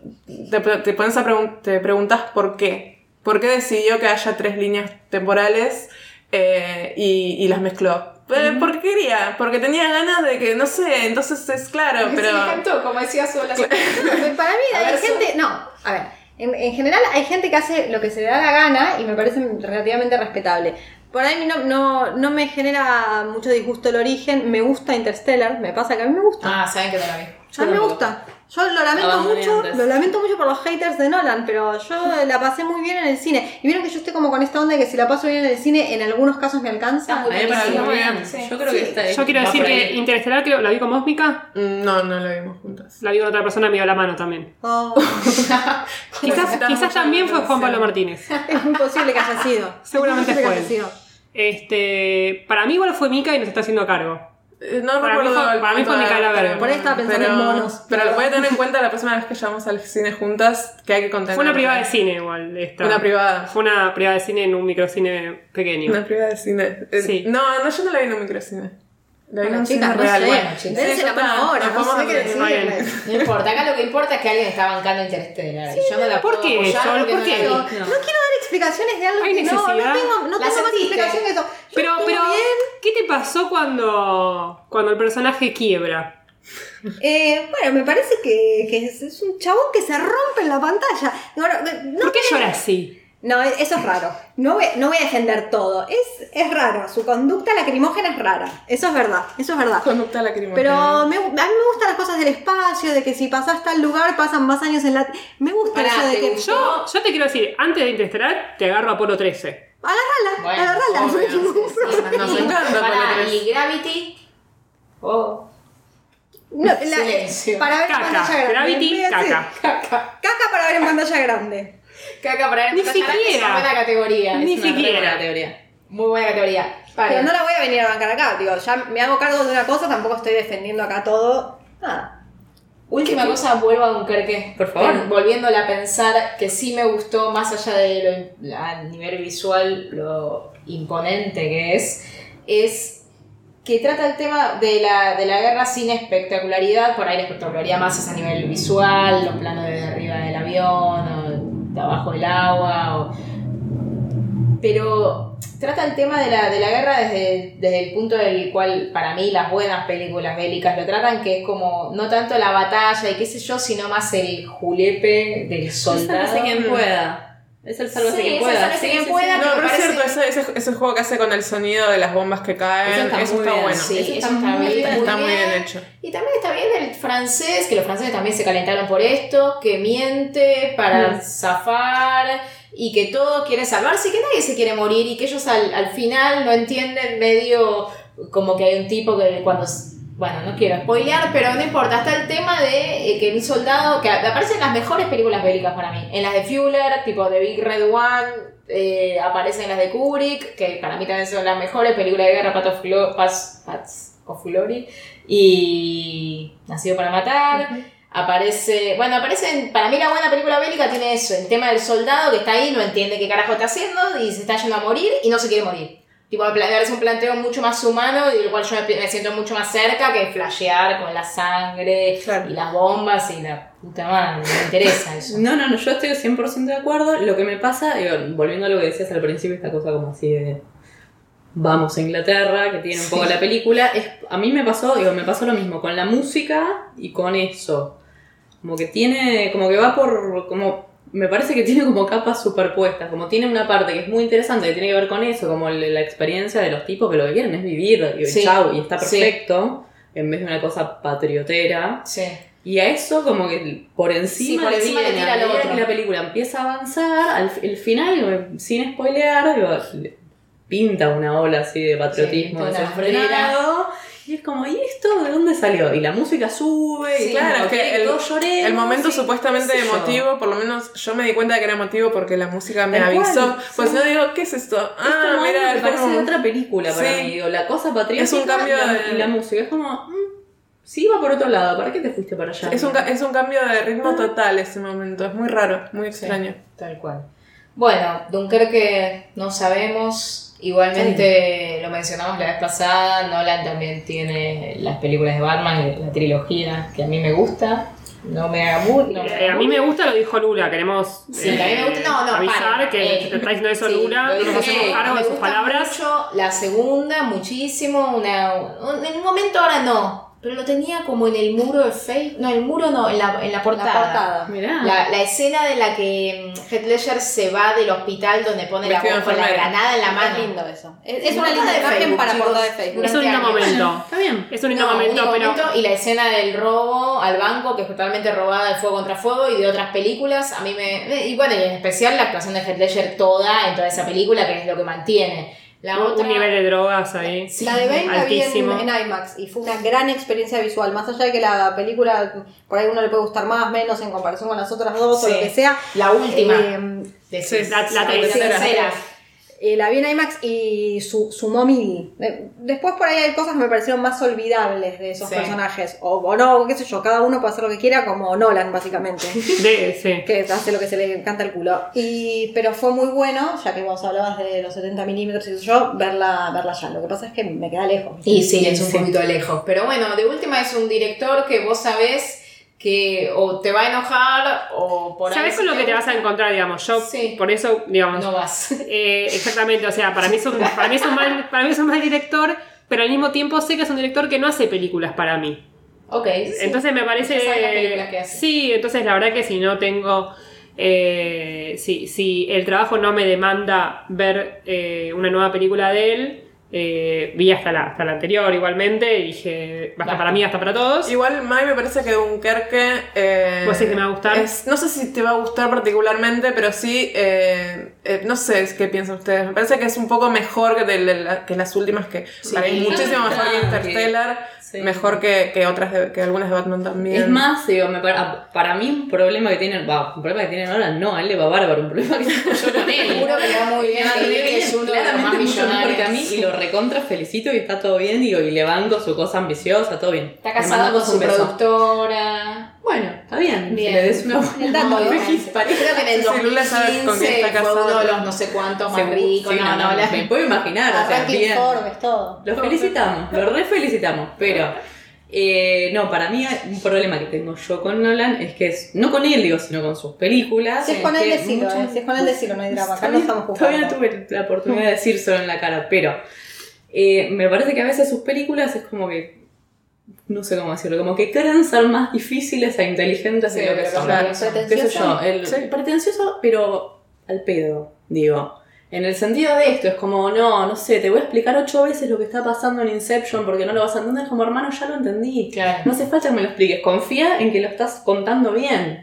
te preguntas por qué. ¿Por qué decidió que haya 3 líneas temporales y las mezcló? Porque quería, porque tenía ganas de que, no sé, entonces es claro, pero... Sí, me encantó, como decía Sola. Para mí hay gente... No, a ver, en general hay gente que hace lo que se le da la gana y me parece relativamente respetable. Por ahí no me genera mucho disgusto el origen, me gusta Interstellar, me pasa que a mí me gusta. Saben que no la vi. A mí me gusta. Yo lo lamento mucho por los haters de Nolan, pero yo la pasé muy bien en el cine. Y vieron que yo estoy como con esta onda de que si la paso bien en el cine, en algunos casos me alcanza. Yo creo que está. Yo quiero decir que Interestelar ¿la vi con vos, Mica? No la vimos juntas. La vi con otra persona, me dio la mano también. Quizás también fue Juan Pablo Martínez. Es muy posible que haya sido. Seguramente fue él. Para mí igual fue Mica y nos está haciendo cargo. No recuerdo. Para mí fue Micaela Verde. Por ahí estaba pensando en monos. Pero lo voy a tener en cuenta la próxima vez que vayamos al cine juntas, que hay que contener. Fue una privada de cine igual. Una privada. Fue una privada de cine en un microcine pequeño. Una privada de cine. Sí. No, yo no la vi en un microcine. La vi en un chicas, cine real. Bueno, dense la mano ahora, no sé qué decirle. No importa, acá lo que importa es que alguien está bancando Interestelar. Sí, yo no la ¿por qué, Sol? ¿Por qué? No quiero dar explicaciones de algo que no tengo más explicación que eso. Pero ¿qué te pasó cuando el personaje quiebra? Bueno, me parece que es un chabón que se rompe en la pantalla. ¿Por qué llora así? No, eso es raro. No voy a defender todo. Es raro. Su conducta lacrimógena es rara. Eso es verdad. Conducta lacrimógena. Pero a mí me gustan las cosas del espacio, de que si pasas tal lugar pasan más años en la... Me gusta eso de que... Yo te quiero decir, antes de Interestelar, te agarro Apolo 13. Agárrala. Nos encanta. ¿Y Gravity? Para ver en pantalla grande. Gravity, caca. Caca para ver en pantalla grande. Caca para ver en pantalla grande es una buena categoría. Ni siquiera. Categoría. Muy buena categoría. Pero no la voy a venir a bancar acá. Digo, ya me hago cargo de una cosa, tampoco estoy defendiendo acá todo. Nada. Última cosa, vuelvo a Dunkerque. Por favor. Volviéndola a pensar, que sí me gustó, más allá de a nivel visual, lo imponente que es que trata el tema de la guerra sin espectacularidad. Por ahí la espectacularidad más es a nivel visual, los planos desde arriba del avión o de abajo del agua. Pero trata el tema de la guerra desde el punto del cual, para mí, las buenas películas bélicas lo tratan, que es como no tanto la batalla y qué sé yo, sino más el julepe del soldado. Sálvese quien pueda. Es el sálvese quien pueda. No, pero es cierto, ese juego que hace con el sonido de las bombas que caen, eso está bueno. Sí, eso está muy bien hecho. Y también está bien el francés, que los franceses también se calentaron por esto, que miente para zafar y que todo quiere salvarse y que nadie se quiere morir y que ellos al final no entienden medio como que hay un tipo que cuando... Bueno, no quiero spoilear, pero no importa. Está el tema de que un soldado, que aparece en las mejores películas bélicas para mí. En las de Fuller, tipo The Big Red One, aparecen en las de Kubrick, que para mí también son las mejores películas de guerra, Paths of Glory y Nacido para Matar. aparece, para mí la buena película bélica tiene eso, el tema del soldado que está ahí, no entiende qué carajo está haciendo y se está yendo a morir y no se quiere morir. Tipo, me parece un planteo mucho más humano y del cual yo me siento mucho más cerca que flashear con la sangre y las bombas y la puta madre, me interesa eso. No, yo estoy 100% de acuerdo. Lo que me pasa, volviendo a lo que decías al principio, esta cosa como así de vamos a Inglaterra, que tiene un poco la película, a mí me pasó lo mismo con la música y con eso. Como que va por, me parece que tiene como capas superpuestas, como tiene una parte que es muy interesante, que tiene que ver con eso, como la experiencia de los tipos que lo que quieren es vivir, y chau, y está perfecto, en vez de una cosa patriotera. Sí. Y a eso como que por encima le tira lo otro. Que la película empieza a avanzar, el final, sin spoilear, pinta una ola así de patriotismo desenfrenado. Y es como, ¿y esto de dónde salió? Y la música sube, y claro, es que el momento sí, supuestamente emotivo, por lo menos yo me di cuenta de que era emotivo porque la música me avisó. Pues yo digo, ¿qué es esto? Mira, me parece de otra película para mí. Digo, la cosa patriótica es un cambio y la música. Es como, sí, iba por otro lado, ¿para qué te fuiste para allá? Es un cambio de ritmo total ese momento, es muy raro, muy extraño. Tal cual. Bueno, Dunkerque no sabemos. Igualmente lo mencionamos la vez pasada, Nolan también tiene las películas de Batman, la trilogía que a mí me gusta. No me haga a mí me gusta, lo dijo Lula, queremos a mí me gusta, avisar que te está diciendo eso Lula, no nos hacemos cargo de sus palabras. Mucho la segunda, muchísimo, en un momento ahora no. Pero lo tenía como en el muro de Facebook. No, el muro no, en la portada. Mirá. La escena de la que Heath Ledger se va del hospital donde pone la bomba con la granada en la mano. Es lindo eso. Es una linda imagen para portada de Facebook. Es un lindo momento. Está bien. Es un lindo momento, pero... Y la escena del robo al banco, que es totalmente robada de Fuego contra Fuego y de otras películas, a mí y bueno, y en especial la actuación de Heath Ledger toda en toda esa película, que es lo que mantiene. Un nivel de drogas ahí. Sí, la de Bane la vi en altísimo. IMAX y fue una gran experiencia visual. Más allá de que la película por ahí uno le puede gustar más, menos en comparación con las otras dos o lo que sea. La última. La tercera. La vi en IMAX y sumó 1000. Después por ahí hay cosas que me parecieron más olvidables de esos personajes. O no, qué sé yo, cada uno puede hacer lo que quiera, como Nolan básicamente. Que hace lo que se le canta el culo. Pero fue muy bueno, ya que vos hablabas de los 70 milímetros y yo, verla ya. Lo que pasa es que me queda lejos. Y sí, es un poquito lejos. Pero bueno, de última es un director que vos sabés que o te va a enojar o por ahí... ¿Sabes con lo que te vas a encontrar, digamos? Yo, por eso, digamos... No vas. Exactamente, o sea, para mí es un mal director, pero al mismo tiempo sé que es un director que no hace películas para mí. Ok. Sí. Entonces me parece... Esas son las películas que hace. Sí, entonces la verdad que si no tengo... si el trabajo no me demanda ver una nueva película de él... vi hasta la anterior igualmente y dije basta para mí, hasta para todos. Igual Mai me parece que Dunkerque pues sí que me va a gustar. No sé si te va a gustar particularmente, pero sí no sé qué piensan ustedes. Me parece que es un poco mejor que las últimas, que para mí muchísimo mejor que Interstellar. Mejor que otras que algunas de Batman también. Es más, digo, para mí un problema que tienen Nolan, no, a él le va bárbaro, un problema que tengo yo con él. Seguro que le va muy bien, que es uno de los más millonarios que a mí, y lo recontra felicito y está todo bien, digo, y le banco su cosa ambiciosa, todo bien. Está casado con su productora. Bueno, está bien. Que le des una buena creo que en el 2015 fue uno de los no sé cuántos más ricos. Me puedo imaginar, o sea, bien. Forbes, todo. Lo felicitamos, lo refelicitamos, pero no, para mí un problema que tengo yo con Nolan es que no con él, digo, sino con sus películas. Si es con él, decilo, si es con él, decilo, no hay drama. Acá no estamos jugando. Todavía no tuve la oportunidad de decírselo en la cara, pero me parece que a veces sus películas es como que no sé cómo decirlo, como que quieren ser más difíciles e inteligentes de lo que son. Pretencioso, pero al pedo, digo. En el sentido de esto, es como, no sé, te voy a explicar 8 veces lo que está pasando en Inception porque no lo vas a entender, como hermano, ya lo entendí. Claro. No hace falta que me lo expliques, confía en que lo estás contando bien.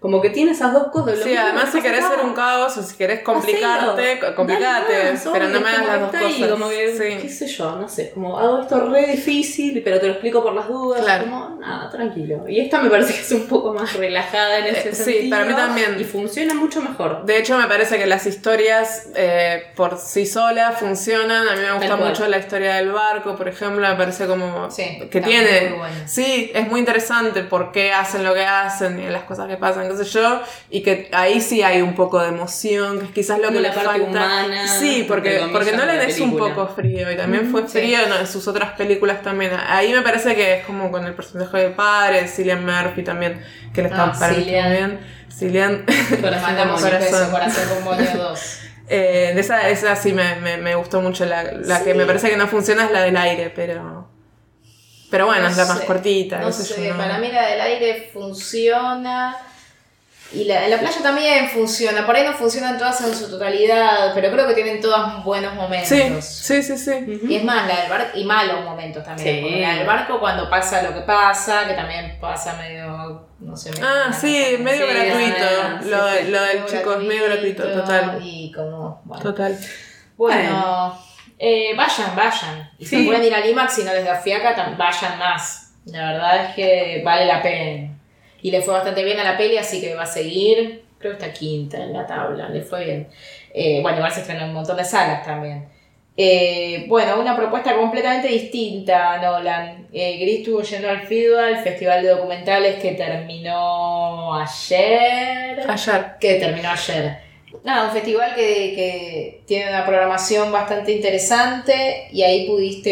Como que tiene esas dos cosas. Sí, además si querés ser un caos o si querés complicarte, complicate, pero no me hagas las dos cosas. Como que, qué sé yo, no sé, como hago esto re difícil, pero te lo explico por las dudas. Claro. Como, nada, tranquilo. Y esta me parece que es un poco más relajada en ese sentido. Sí, para mí también. Y funciona mucho mejor. De hecho, me parece que las historias por sí solas funcionan. A mí me gusta mucho la historia del barco, por ejemplo, me parece como que tiene... Muy bueno. Sí, es muy interesante por qué hacen lo que hacen y las cosas que pasan, qué sé yo, y que ahí sí hay un poco de emoción, que es quizás lo como que le la parte falta. humana, Sí, porque Nolan es un poco frío y también fue frío en sus otras películas también. Ahí me parece que es como con el personaje del padre, Cillian Murphy también, que le está para mí bien. Cillian. Corazón con moño 2. Esa sí me gustó mucho. La que me parece que no funciona es la del aire, pero bueno, no es la más cortita. No sé, para mí la del aire funciona. Y en la playa también funciona. Por ahí no funcionan todas en su totalidad, pero creo que tienen todos buenos momentos. Sí. Y es más, la del barco, y malos momentos también. Sí. Porque la del barco, cuando pasa lo que pasa, que también pasa medio, no sé, medio gratuito. Lo del chico es medio gratuito, total. Y como, bueno. Total. Bueno, vayan. Y si pueden ir al IMAX, si no les da fiaca, vayan más. La verdad es que vale la pena. Y le fue bastante bien a la peli, así que va a seguir. Creo que está quinta en la tabla, le fue bien. Bueno, igual se estrenó en un montón de salas también. Bueno, una propuesta completamente distinta, Nolan. Gris estuvo yendo al FIDUA, el Festival de Documentales que terminó ayer. Nada, un festival que tiene una programación bastante interesante y ahí pudiste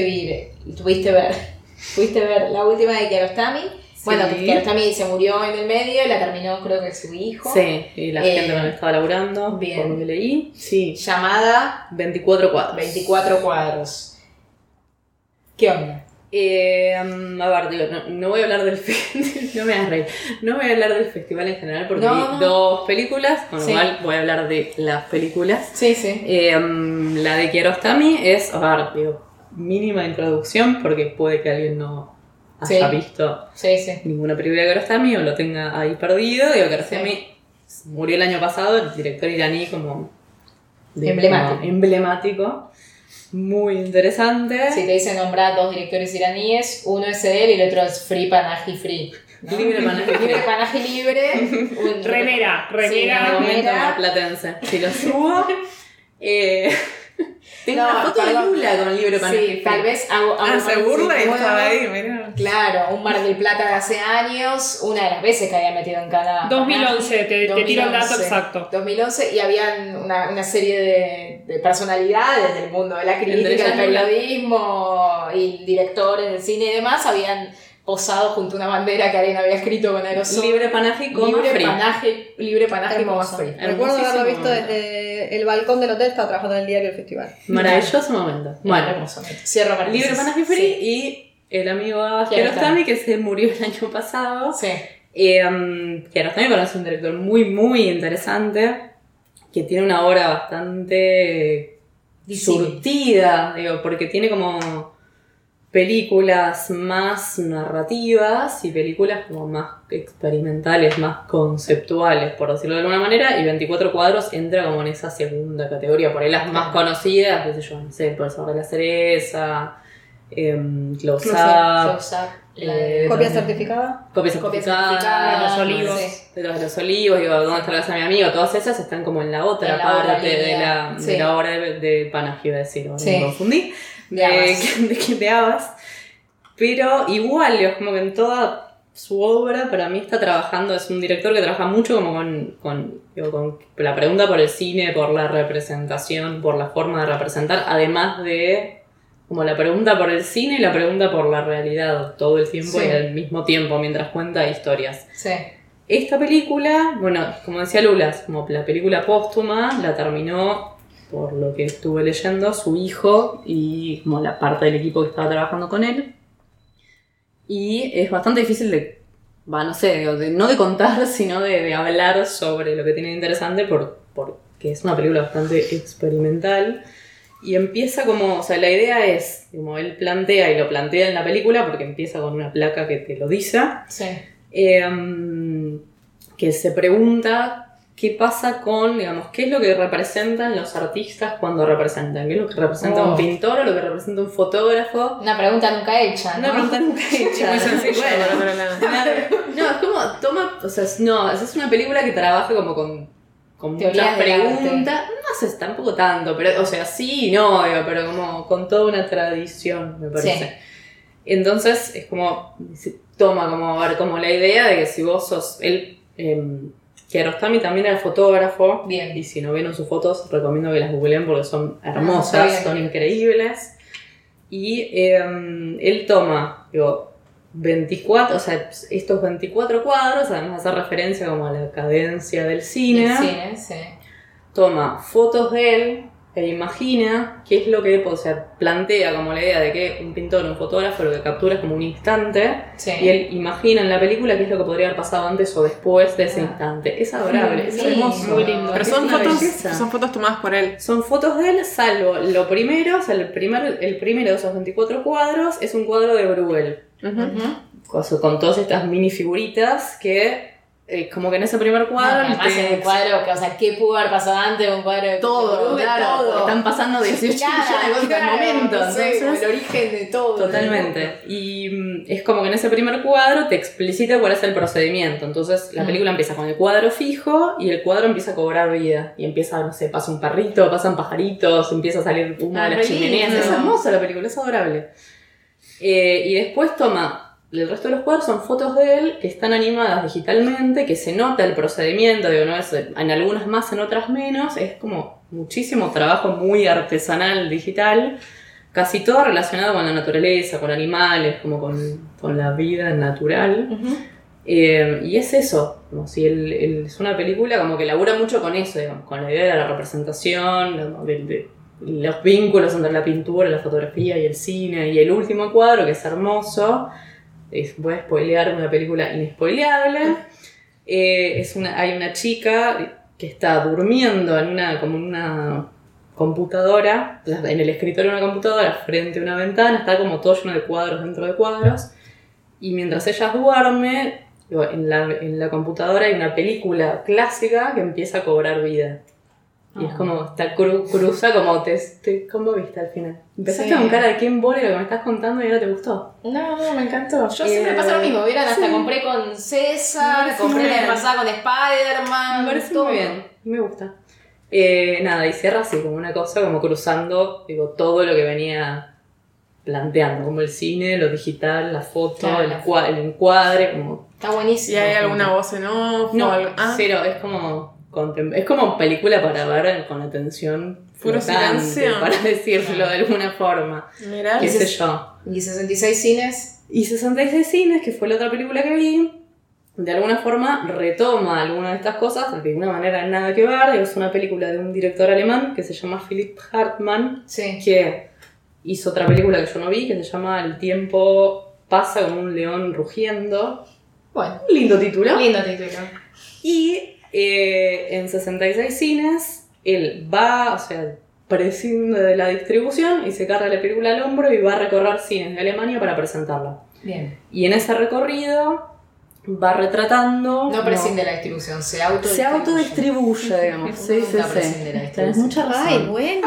ver la última de Kiarostami. Sí. Bueno, que Kiarostami se murió en el medio y la terminó creo que su hijo. Sí, y la gente me estaba laburando, bien. Por lo que leí. Sí. Llamada 24 cuadros. 24 cuadros. ¿Qué onda? A ver, digo, no voy a hablar del no me hagas reír. No voy a hablar del festival en general porque vi dos películas, con lo cual voy a hablar de las películas. Sí. La de Kiarostami es, a ver, digo, mínima introducción porque puede que alguien no haya visto ninguna película de Kiarostami o lo tenga ahí perdido. Digo, Kiarostami murió el año pasado, el director iraní como emblemático. Muy interesante. Si te dicen nombrar dos directores iraníes, uno es él y el otro es Free Panahi Free, ¿no? Libre Panahi libre. Remera. Momento marplatense. Si lo subo. Tengo una foto de Lula con Libre Panahi Free. Tal vez hago se burla y estaba ahí, mirá. Claro, un Mar del Plata de hace años, una de las veces que había metido en cada... 2011, te tiro el dato exacto. 2011, y habían una serie de personalidades del mundo de la crítica, del periodismo y directores del cine y demás, habían posado junto a una bandera que alguien había escrito con aerosol. Libre Panahi, free. Libre Panahi, free. Recuerdo haberlo visto desde el balcón del hotel, estaba trabajando en el diario del festival. Maravilloso momento. Bueno, cierro para Libre Panahi Free y el amigo Kiarostami que se murió el año pasado. Sí. Kiarostami conoce un director muy, muy interesante que tiene una obra bastante surtida, digo, porque tiene como películas más narrativas y películas como más experimentales, más conceptuales, por decirlo de alguna manera, y 24 cuadros entra como en esa segunda categoría, por ahí las más conocidas, qué sé yo, no sé, El profesor de la cereza, Close Up, copia certificada, Los Olivos, de los Olivos, digo, ¿dónde está la casa de mi amigo? Todas esas están como en la otra parte de la obra de Panahi, iba a decir, ahora me confundí. De Abbas, pero igual, es como que en toda su obra para mí está trabajando, es un director que trabaja mucho como con la pregunta por el cine, por la representación, por la forma de representar, además de como la pregunta por el cine y la pregunta por la realidad todo el tiempo y al mismo tiempo mientras cuenta historias. Esta película, bueno, como decía Lula, como la película póstuma la terminó, por lo que estuve leyendo, su hijo y como la parte del equipo que estaba trabajando con él. Y es bastante difícil no de contar, sino de hablar sobre lo que tiene de interesante porque es una película bastante experimental. Y empieza como, o sea, la idea es, como él plantea y lo plantea en la película, porque empieza con una placa que te lo dice. que se pregunta qué pasa con, digamos, qué es lo que representan los artistas cuando representan, qué es lo que representa un pintor o lo que representa un fotógrafo. Una pregunta nunca hecha, ¿no? Una pregunta nunca hecha. Muy sencillo. Bueno, no, es como, o sea, no, es una película que trabaja como con muchas preguntas. No sé, tampoco tanto, pero, o sea, sí y no, digo, pero como con toda una tradición, me parece. Sí. Entonces, es como, toma como, a ver, como la idea de que si vos sos Kiarostami también era fotógrafo. Bien. Y si no vieron sus fotos, recomiendo que las googleen porque son hermosas, son increíbles. Y él toma, digo, 24, o sea, estos 24 cuadros, además hace referencia como a la cadencia del cine. El cine, sí. Toma fotos de él e imagina qué es lo que, o sea, plantea como la idea de que un pintor, un fotógrafo, lo que captura es como un instante, sí. Y él imagina en la película qué es lo que podría haber pasado antes o después de ese instante. Es adorable, es hermoso. Muy lindo. Pero son fotos tomadas por él. Son fotos de él, salvo lo primero, o sea, el primero de esos 24 cuadros es un cuadro de Bruegel. Con todas estas mini figuritas que como que en ese primer cuadro además en un cuadro que, o sea, ¿qué pudo haber pasado antes de un cuadro de todo, claro, todo. Están pasando 18 millones de cosas al momento, no sé, entonces el origen de todo. Totalmente. Y es como que en ese primer cuadro te explicita cuál es el procedimiento. Entonces la película empieza con el cuadro fijo y el cuadro empieza a cobrar vida. Y empieza, no sé, pasa un perrito, pasan pajaritos, empieza a salir humo de las chimeneas. Es hermosa la película, es adorable. Y después toma... El resto de los cuadros son fotos de él que están animadas digitalmente, que se nota el procedimiento, digo, no es en algunas más, en otras menos, es como muchísimo trabajo muy artesanal digital, casi todo relacionado con la naturaleza, con animales, como con la vida natural. Y es eso, como si es una película como que labura mucho con eso, digamos, con la idea de la representación, de los vínculos entre la pintura, la fotografía y el cine, y el último cuadro que es hermoso. Voy a spoilear una película inespoileable. Hay una chica que está durmiendo en una computadora, en el escritorio de una computadora, frente a una ventana, está como todo lleno de cuadros dentro de cuadros. Y mientras ella duerme, en la computadora hay una película clásica que empieza a cobrar vida. Y es como, está cruza como ¿cómo viste al final? Empezaste con cara de qué embole lo que me estás contando y ahora te gustó. No, me encantó. Yo siempre me pasa lo mismo, ¿vieron? Hasta compré con César, compré la pasada con Spider-Man. Me parece muy bien, me gusta. Nada, y cierra así, como una cosa, como cruzando, todo lo que venía planteando, como el cine, lo digital, la foto, claro, el encuadre, como... Está buenísimo. ¿Y hay alguna voz en off? No, cero, es como película para ver con atención puro silencio, para decirlo de alguna forma. Mirá, qué sé yo. ¿Y 66 cines? Y 66 cines, que fue la otra película que vi, de alguna forma retoma alguna de estas cosas, de una manera nada que ver. Es una película de un director alemán que se llama Philipp Hartmann, sí, que hizo otra película que yo no vi, que se llama El tiempo pasa con un león rugiendo. Bueno, lindo título. Lindo título. Y en 66 cines, él va, o sea, prescinde de la distribución y se carga la película al hombro y va a recorrer cines de Alemania para presentarla. Bien. Y en ese recorrido va retratando... No prescinde la distribución, se autodistribuye, digamos. Sí. Tenés mucha razón. Ay, bueno.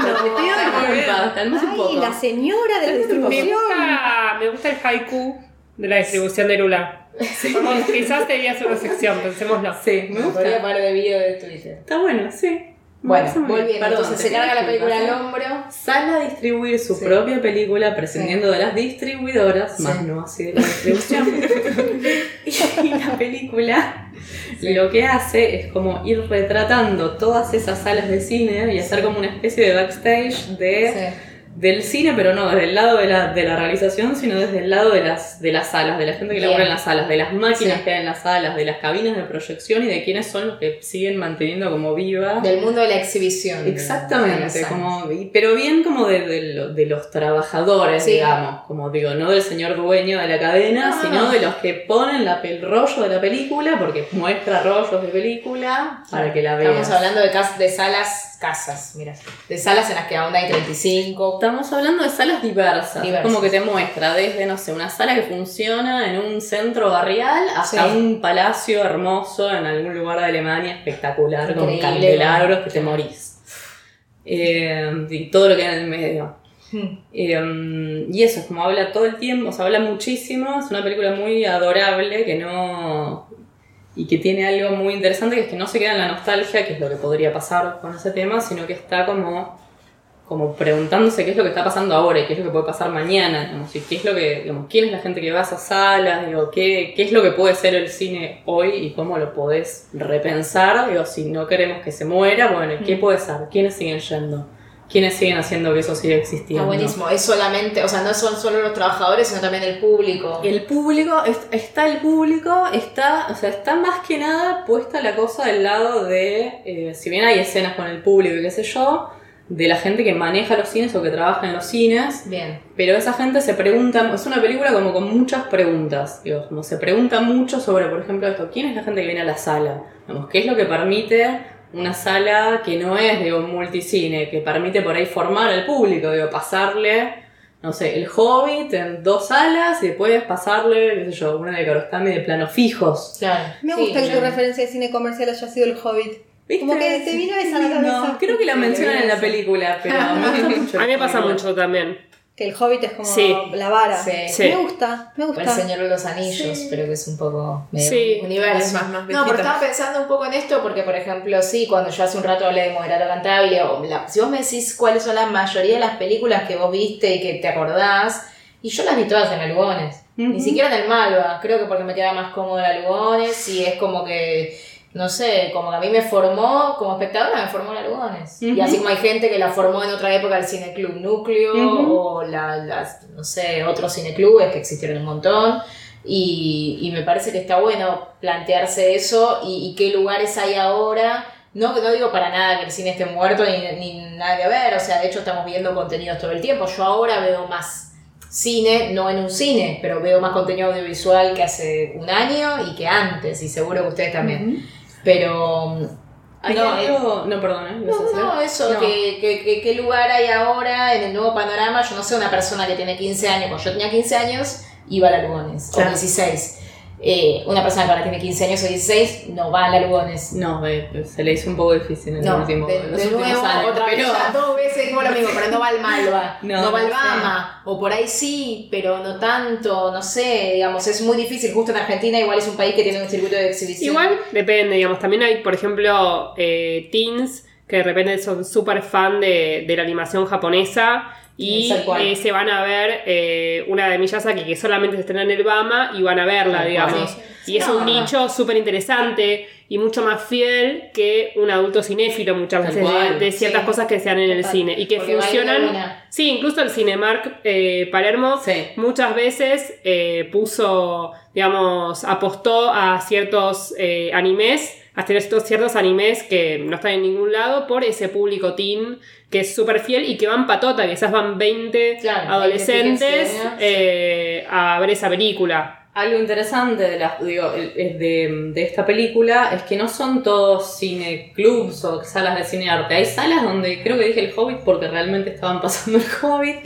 Ay, la señora de la distribución. Me gusta el haiku de la distribución de Lula. Quizás debería ser una sección, pensémoslo. Sí, me gusta. Podría parar de video de Twitter. Está bueno, sí. Bueno, volviendo. Entonces se carga la película al hombro. Sale a distribuir su propia película, prescindiendo de las distribuidoras, más no así de la distribución. Y la película lo que hace es como ir retratando todas esas salas de cine y hacer como una especie de backstage del cine, pero no desde el lado de la realización, sino desde el lado de las salas, de la gente que labora en las salas, de las máquinas que hay en las salas, de las cabinas de proyección y de quiénes son los que siguen manteniendo como viva. Del mundo de la exhibición. Exactamente, pero bien como de los trabajadores, digamos, como digo, no del señor dueño de la cadena, sino de los que ponen el rollo de la película, porque muestra rollos de película para que la veas. Estamos hablando de salas casas, mira, de salas en las que aún hay 35. Estamos hablando de salas diversas. Como que te muestra desde, no sé, una sala que funciona en un centro barrial hasta un palacio hermoso en algún lugar de Alemania espectacular, con candelabros que te morís. Y todo lo que hay en el medio. Y eso, es como habla todo el tiempo, o sea, habla muchísimo. Es una película muy adorable y que tiene algo muy interesante, que es que no se queda en la nostalgia, que es lo que podría pasar con ese tema, sino que está como preguntándose qué es lo que está pasando ahora y qué es lo que puede pasar mañana, digamos, y qué es lo que, digamos, quién es la gente que va a esas salas, digo, qué es lo que puede ser el cine hoy y cómo lo podés repensar, digo, si no queremos que se muera, bueno, ¿qué puede ser? ¿Quiénes siguen yendo? ¿Quiénes siguen haciendo que eso siga existiendo? Está buenísimo, es solamente, o sea, no son solo los trabajadores, sino también el público. El público, está más que nada puesta la cosa del lado de, si bien hay escenas con el público y qué sé yo, de la gente que maneja los cines o que trabaja en los cines. Bien. Pero esa gente se pregunta, es una película como con muchas preguntas, digo, como se pregunta mucho sobre, por ejemplo, esto, ¿quién es la gente que viene a la sala? Digamos, ¿qué es lo que permite una sala que no es, digo, un multicine, que permite por ahí formar al público, digo, pasarle, no sé, el Hobbit en 2 salas y después pasarle, qué sé yo, una de Kiarostami de planos fijos? Claro. Me gusta que tu referencia de cine comercial haya sido el Hobbit. ¿Viste? Como que te vino esa a la cabeza. No, creo que la mencionan en la película, pero me gusta mucho. A mí me pasa mucho también. Que el Hobbit es como la vara. Sí. Me gusta. O el Señor de los Anillos, pero que es un poco medio universo. Es más no, pero estaba pensando un poco en esto porque, por ejemplo, cuando yo hace un rato hablé de Moderato Cantabile, si vos me decís cuáles son la mayoría de las películas que vos viste y que te acordás, y yo las vi todas en Lugones, ni siquiera en el Malva, creo que porque me quedaba más cómodo en Lugones y es como que... No sé, como que a mí me formó, como espectadora me formó la Lugones. Y así como hay gente que la formó en otra época el Cineclub Núcleo o no sé, otros cineclubes que existieron un montón. Y me parece que está bueno plantearse eso y qué lugares hay ahora. No digo para nada que el cine esté muerto ni nada que ver, o sea, de hecho estamos viendo contenidos todo el tiempo. Yo ahora veo más cine, no en un cine, pero veo más contenido audiovisual que hace un año y que antes, y seguro que ustedes también. Pero ¿Hay algo? No, perdón, eso, ¿qué lugar hay ahora en el nuevo panorama? Yo no sé, una persona que tiene 15 años, cuando yo tenía 15 años, iba a Lugones, o 16. Una persona que ahora tiene 15 años o 16 no va a Lugones. No, se le hizo un poco difícil en los últimos años. Otra vez, ya 2 veces digo lo mismo, pero no va al Malva, no va al Bama, o por ahí sí, pero no tanto, no sé, digamos, es muy difícil. Justo en Argentina igual es un país que tiene un circuito de exhibición. Igual depende, digamos, también hay, por ejemplo, teens que de repente son súper fan de la animación japonesa. Y se van a ver una de Miyazaki que solamente se estrena en el Bama y van a verla, digamos. Y es un nicho súper interesante y mucho más fiel que un adulto cinéfilo muchas veces de ciertas cosas que se dan en el cine y que funcionan. Sí, incluso el Cinemark Palermo muchas veces puso, digamos, apostó a ciertos animes, ciertos animes que no están en ningún lado por ese público teen que es súper fiel y que van patota, quizás van 20 adolescentes a ver esa película. Algo interesante de esta película es que no son todos cineclubs o salas de cine arte. Hay salas donde, creo que dije el Hobbit porque realmente estaban pasando el Hobbit.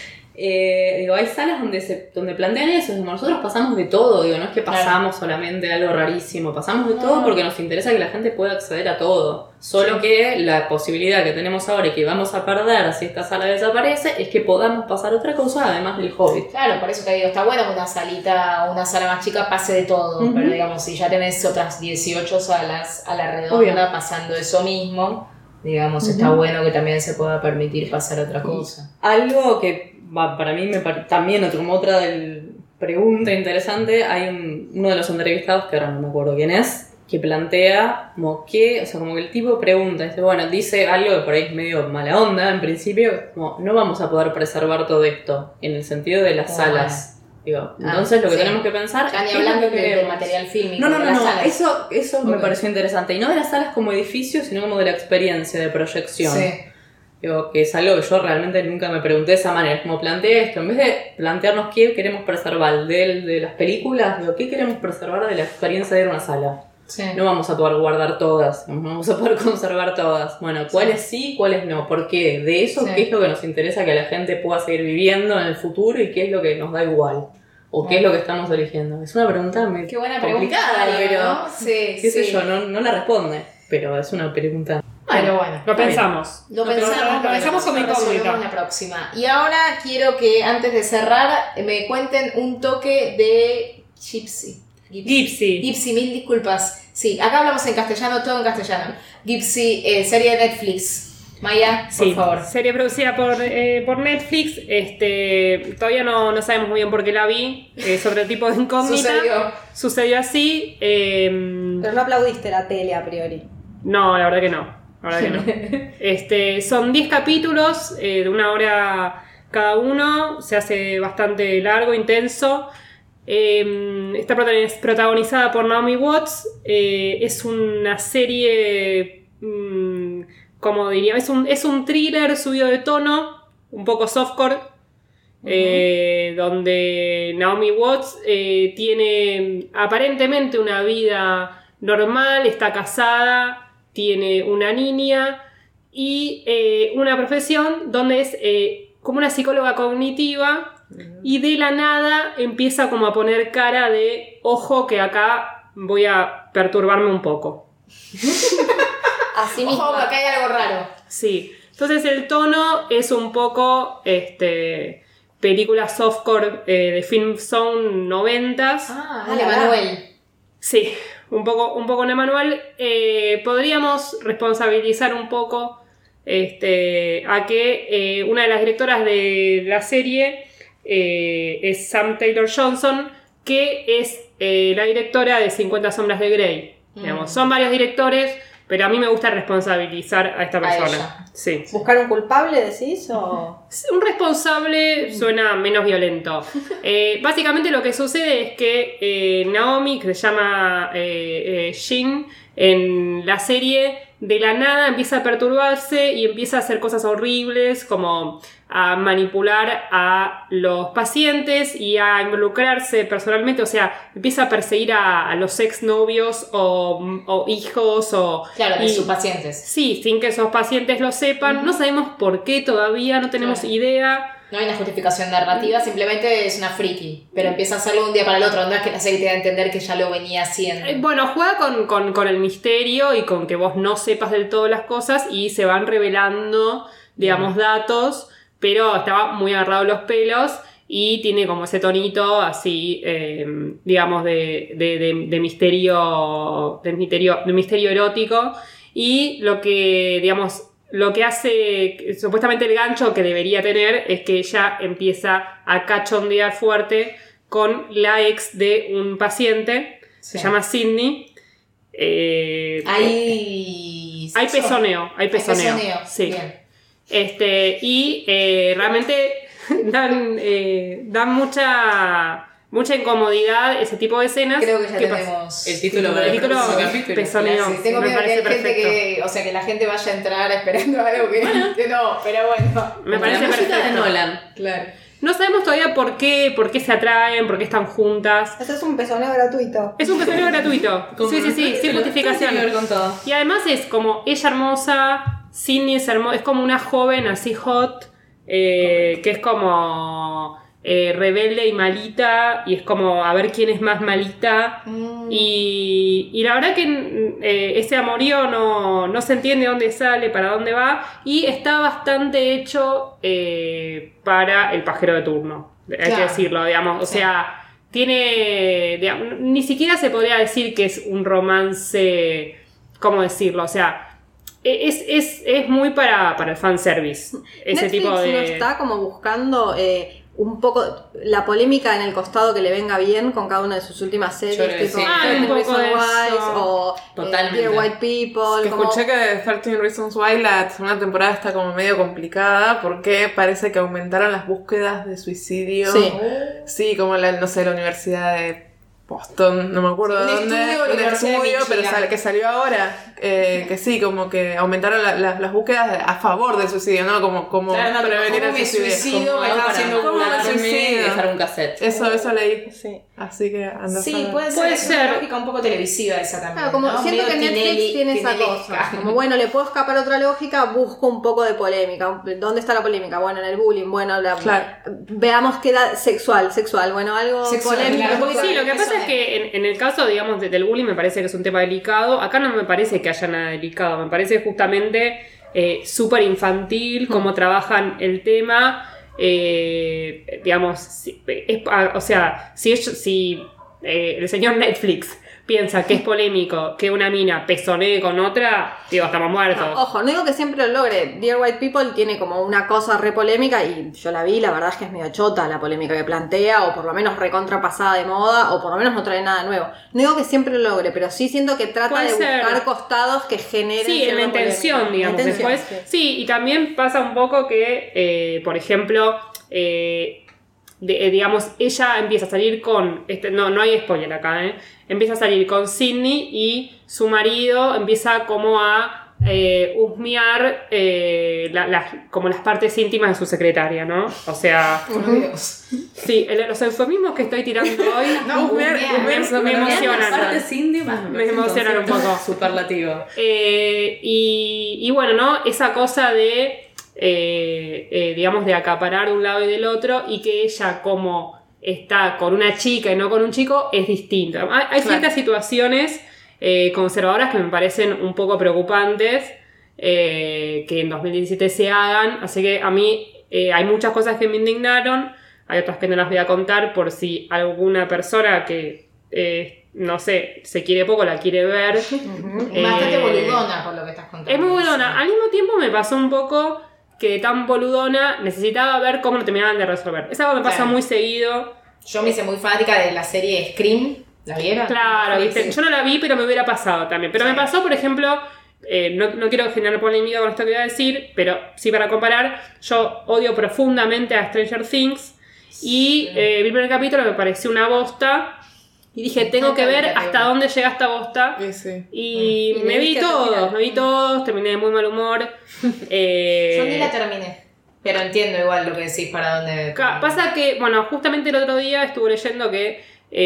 Hay salas donde plantean eso, nosotros pasamos de todo, no es que pasamos solamente algo rarísimo, pasamos de todo porque nos interesa que la gente pueda acceder a todo, solo que la posibilidad que tenemos ahora y que vamos a perder si esta sala desaparece es que podamos pasar otra cosa además del Hobbit. Claro, por eso te digo, está bueno que una sala más chica pase de todo, pero digamos, si ya tenés otras 18 salas a la redonda pasando eso mismo, digamos, está bueno que también se pueda permitir pasar otra cosa. Algo que para mí también como otra pregunta interesante, hay uno de los entrevistados, que ahora no me acuerdo quién es, que plantea como que el tipo pregunta, dice algo que por ahí es medio mala onda en principio, como no vamos a poder preservar todo esto en el sentido de las salas. Entonces lo que tenemos que pensar ya ni hablando del material fílmico. No, eso me pareció interesante, y no de las salas como edificio, sino como de la experiencia de proyección. Que es algo que yo realmente nunca me pregunté de esa manera, como planteé esto, en vez de plantearnos qué queremos preservar de las películas, qué queremos preservar de la experiencia de ir a una sala. no vamos a poder guardar todas, no vamos a poder conservar todas. Bueno, ¿cuáles sí, cuáles no? ¿Por qué? De eso, ¿qué es lo que nos interesa que la gente pueda seguir viviendo en el futuro y qué es lo que nos da igual? ¿O qué es lo que estamos eligiendo? Es una pregunta muy complicada, pero ¿no? qué sé yo, no la responde, pero es una pregunta. Pero bueno, lo pensamos. Lo pensamos como incógnita. La próxima. Y ahora quiero que antes de cerrar me cuenten un toque de Gypsy. Gypsy, mil disculpas. Sí, acá hablamos en castellano, todo en castellano. Gypsy, serie de Netflix. Maya, por favor. Serie producida por Netflix. Todavía no sabemos muy bien por qué la vi. Sobre el tipo de incógnita. Sucedió así. Pero no aplaudiste la tele a priori. No, la verdad que no. Son 10 capítulos de 1 hora cada uno. Se hace bastante largo, intenso. Está protagonizada por Naomi Watts. Es una serie, como diría, es un thriller subido de tono, un poco softcore, donde Naomi Watts tiene aparentemente una vida normal, está casada, tiene una niña y una profesión donde es como una psicóloga cognitiva. Y de la nada empieza como a poner cara de ojo que acá voy a perturbarme un poco. Así mismo, ojo, acá hay algo raro. Sí, entonces el tono es un poco película softcore de Film Zone 90s. De Manuel. Sí, un poco en Emanuel. Podríamos responsabilizar un poco a que una de las directoras de la serie es Sam Taylor Johnson, que es la directora de 50 sombras de Grey. Digamos, son varios directores, pero a mí me gusta responsabilizar a esta persona. Sí. ¿Buscar un culpable, decís? ¿O? Un responsable suena menos violento. Básicamente lo que sucede es que Naomi, que se llama Jin, en la serie, de la nada empieza a perturbarse y empieza a hacer cosas horribles, como a manipular a los pacientes y a involucrarse personalmente, o sea, empieza a perseguir a los exnovios o hijos de sus pacientes. Sí, sin que esos pacientes lo sepan. No sabemos por qué todavía, no tenemos idea. No hay una justificación narrativa, simplemente es una friki, pero empieza a hacerlo de un día para el otro, no es que la serie te da a entender que ya lo venía haciendo. Bueno, juega con el misterio y con que vos no sepas del todo las cosas y se van revelando, digamos, datos, pero estaba muy agarrado los pelos y tiene como ese tonito así, digamos, de misterio erótico. Y lo que hace, supuestamente el gancho que debería tener es que ella empieza a cachondear fuerte con la ex de un paciente, se llama Sidney. Hay pezoneo. Sí. Bien. Y realmente dan mucha incomodidad ese tipo de escenas. Creo que ya tenemos el título para el próximo capítulo. Pezoneo. Sí, tengo miedo que hay gente que la gente vaya a entrar esperando algo que no, pero bueno. Me parece perfecto. De Nolan. Claro. No sabemos todavía por qué se atraen, por qué están juntas. Eso es un pezoneo gratuito. Es un pezoneo gratuito. Sí, sin justificación. Y además es como ella hermosa, Sidney es hermosa, es como una joven así hot, que es como rebelde y malita, y es como a ver quién es más malita. Y la verdad que ese amorío no se entiende dónde sale, para dónde va, y está bastante hecho para el pajero de turno, hay que decirlo, digamos. O sea, tiene, digamos, ni siquiera se podría decir que es un romance, ¿cómo decirlo? O sea, es muy para el fanservice. Ese Netflix tipo de... no está como buscando un poco la polémica en el costado que le venga bien con cada una de sus últimas series, tipo 13 Reasons Why o Dear White People. Que escuché que 13 Reasons Why la segunda temporada está como medio complicada porque parece que aumentaron las búsquedas de suicidio. Sí, como la universidad de Boston, no me acuerdo de dónde, un estudio, pero que salió ahora, que sí, como que aumentaron las búsquedas a favor del suicidio, ¿no? Como prevenir el suicidio. Dejar un cassette. Eso leí. Sí. Así que anda. Sí, puede ser una lógica un poco televisiva esa también. Claro, como ¿no? siento que Netflix tiene esa cosa. Como bueno, le puedo escapar otra lógica, busco un poco de polémica. ¿Dónde está la polémica? Bueno, en el bullying, bueno, veamos qué da sexual, bueno, algo sexual, polémico. claro, Sí, lo que pasa es que en el caso, digamos, del bullying me parece que es un tema delicado. Acá no me parece que haya nada delicado, me parece justamente súper infantil cómo trabajan el tema. Digamos, si el señor Netflix piensa que es polémico que una mina pezonee con otra, digo, estamos muertos. No, ojo, no digo que siempre lo logre. Dear White People tiene como una cosa re polémica y yo la vi, la verdad es que es medio chota la polémica que plantea, o por lo menos recontrapasada de moda, o por lo menos no trae nada nuevo. No digo que siempre lo logre, pero sí siento que trata de buscar costados que generen. Sí, en la intención, digamos, después. Sí, y también pasa un poco que, por ejemplo, digamos, ella empieza a salir con no hay spoiler acá, empieza a salir con Sydney y su marido empieza como a husmear como las partes íntimas de su secretaria, ¿no? O sea, sí, los eufemismos que estoy tirando hoy me emocionan. Las partes íntimas me emocionan un poco. Superlativo. Y bueno, ¿no? Esa cosa de digamos, de acaparar de un lado y del otro, y que ella, como está con una chica y no con un chico, es distinto. Hay ciertas situaciones conservadoras que me parecen un poco preocupantes que en 2017 se hagan, así que a mí hay muchas cosas que me indignaron, hay otras que no las voy a contar por si alguna persona que no sé, se quiere poco, la quiere ver. Bastante boludona por lo que estás contando. Es muy boludona. Al mismo tiempo me pasó un poco que de tan boludona necesitaba ver cómo lo terminaban de resolver. Es algo que me pasa muy seguido. Yo me hice muy fanática de la serie Scream. ¿La vieron? Claro, ¿viste? Yo no la vi, pero me hubiera pasado también. Pero me pasó, por ejemplo, no quiero generar polémica con esto que voy a decir, pero sí, para comparar, yo odio profundamente a Stranger Things y vi el primer capítulo, me pareció una bosta. Y dije, tengo que ver hasta dónde llega esta bosta. Y me vi todos, terminé de muy mal humor. Yo ni la terminé, pero entiendo igual lo que decís para dónde. Pasa que, bueno, justamente el otro día estuve leyendo que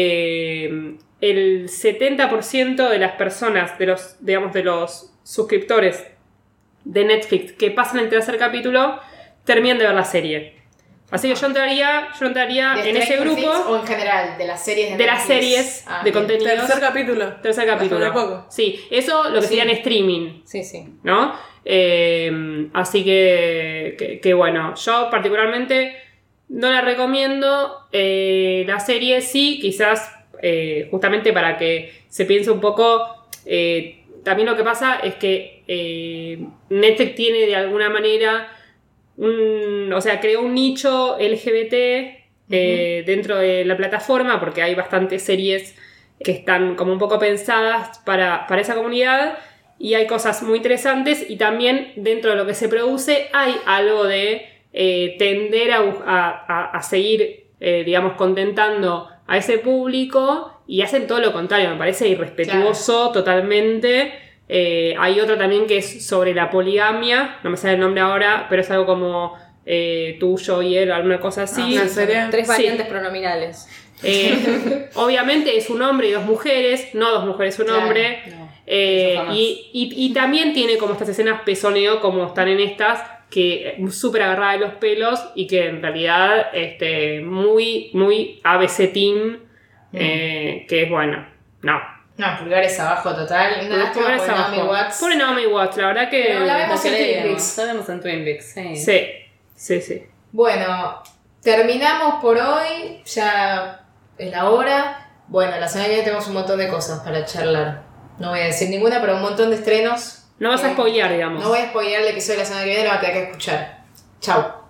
el 70% de las personas, de los suscriptores de Netflix que pasan el tercer capítulo, terminan de ver la serie. Así que yo entraría en ese grupo. ¿O en general? De las series de las series de contenidos. Tercer capítulo. Poco. Sí, eso lo que sería en streaming. Sí. ¿No? Así que bueno, yo particularmente no la recomiendo. La serie sí, quizás justamente para que se piense un poco. También lo que pasa es que Netflix tiene de alguna manera creó un nicho LGBT dentro de la plataforma, porque hay bastantes series que están como un poco pensadas para esa comunidad, y hay cosas muy interesantes, y también dentro de lo que se produce hay algo de tender a seguir digamos, contentando a ese público, y hacen todo lo contrario, me parece irrespetuoso totalmente. Hay otra también que es sobre la poligamia, no me sale el nombre ahora, pero es algo como tú, yo y él, alguna cosa así. ¿En serio? 3 variantes pronominales. Obviamente es un hombre y 2 mujeres, no 2 mujeres, un hombre. No. Y también tiene como estas escenas pezoneo, como están en estas, que súper agarrada de los pelos, y que en realidad muy, muy ABC Teen, que es bueno, no. No, pulgares abajo total. Una lástima por Naomi Watts. Pobre Naomi Watts, la verdad que... Pero la vemos en Twin Peaks. La vemos en Twin Peaks, sí. Bueno, terminamos por hoy. Ya es la hora. Bueno, la semana que viene tenemos un montón de cosas para charlar. No voy a decir ninguna, pero un montón de estrenos. No vas a spoilear, digamos. No voy a spoilear el episodio de la semana que viene, lo vas a tener que escuchar. Chau.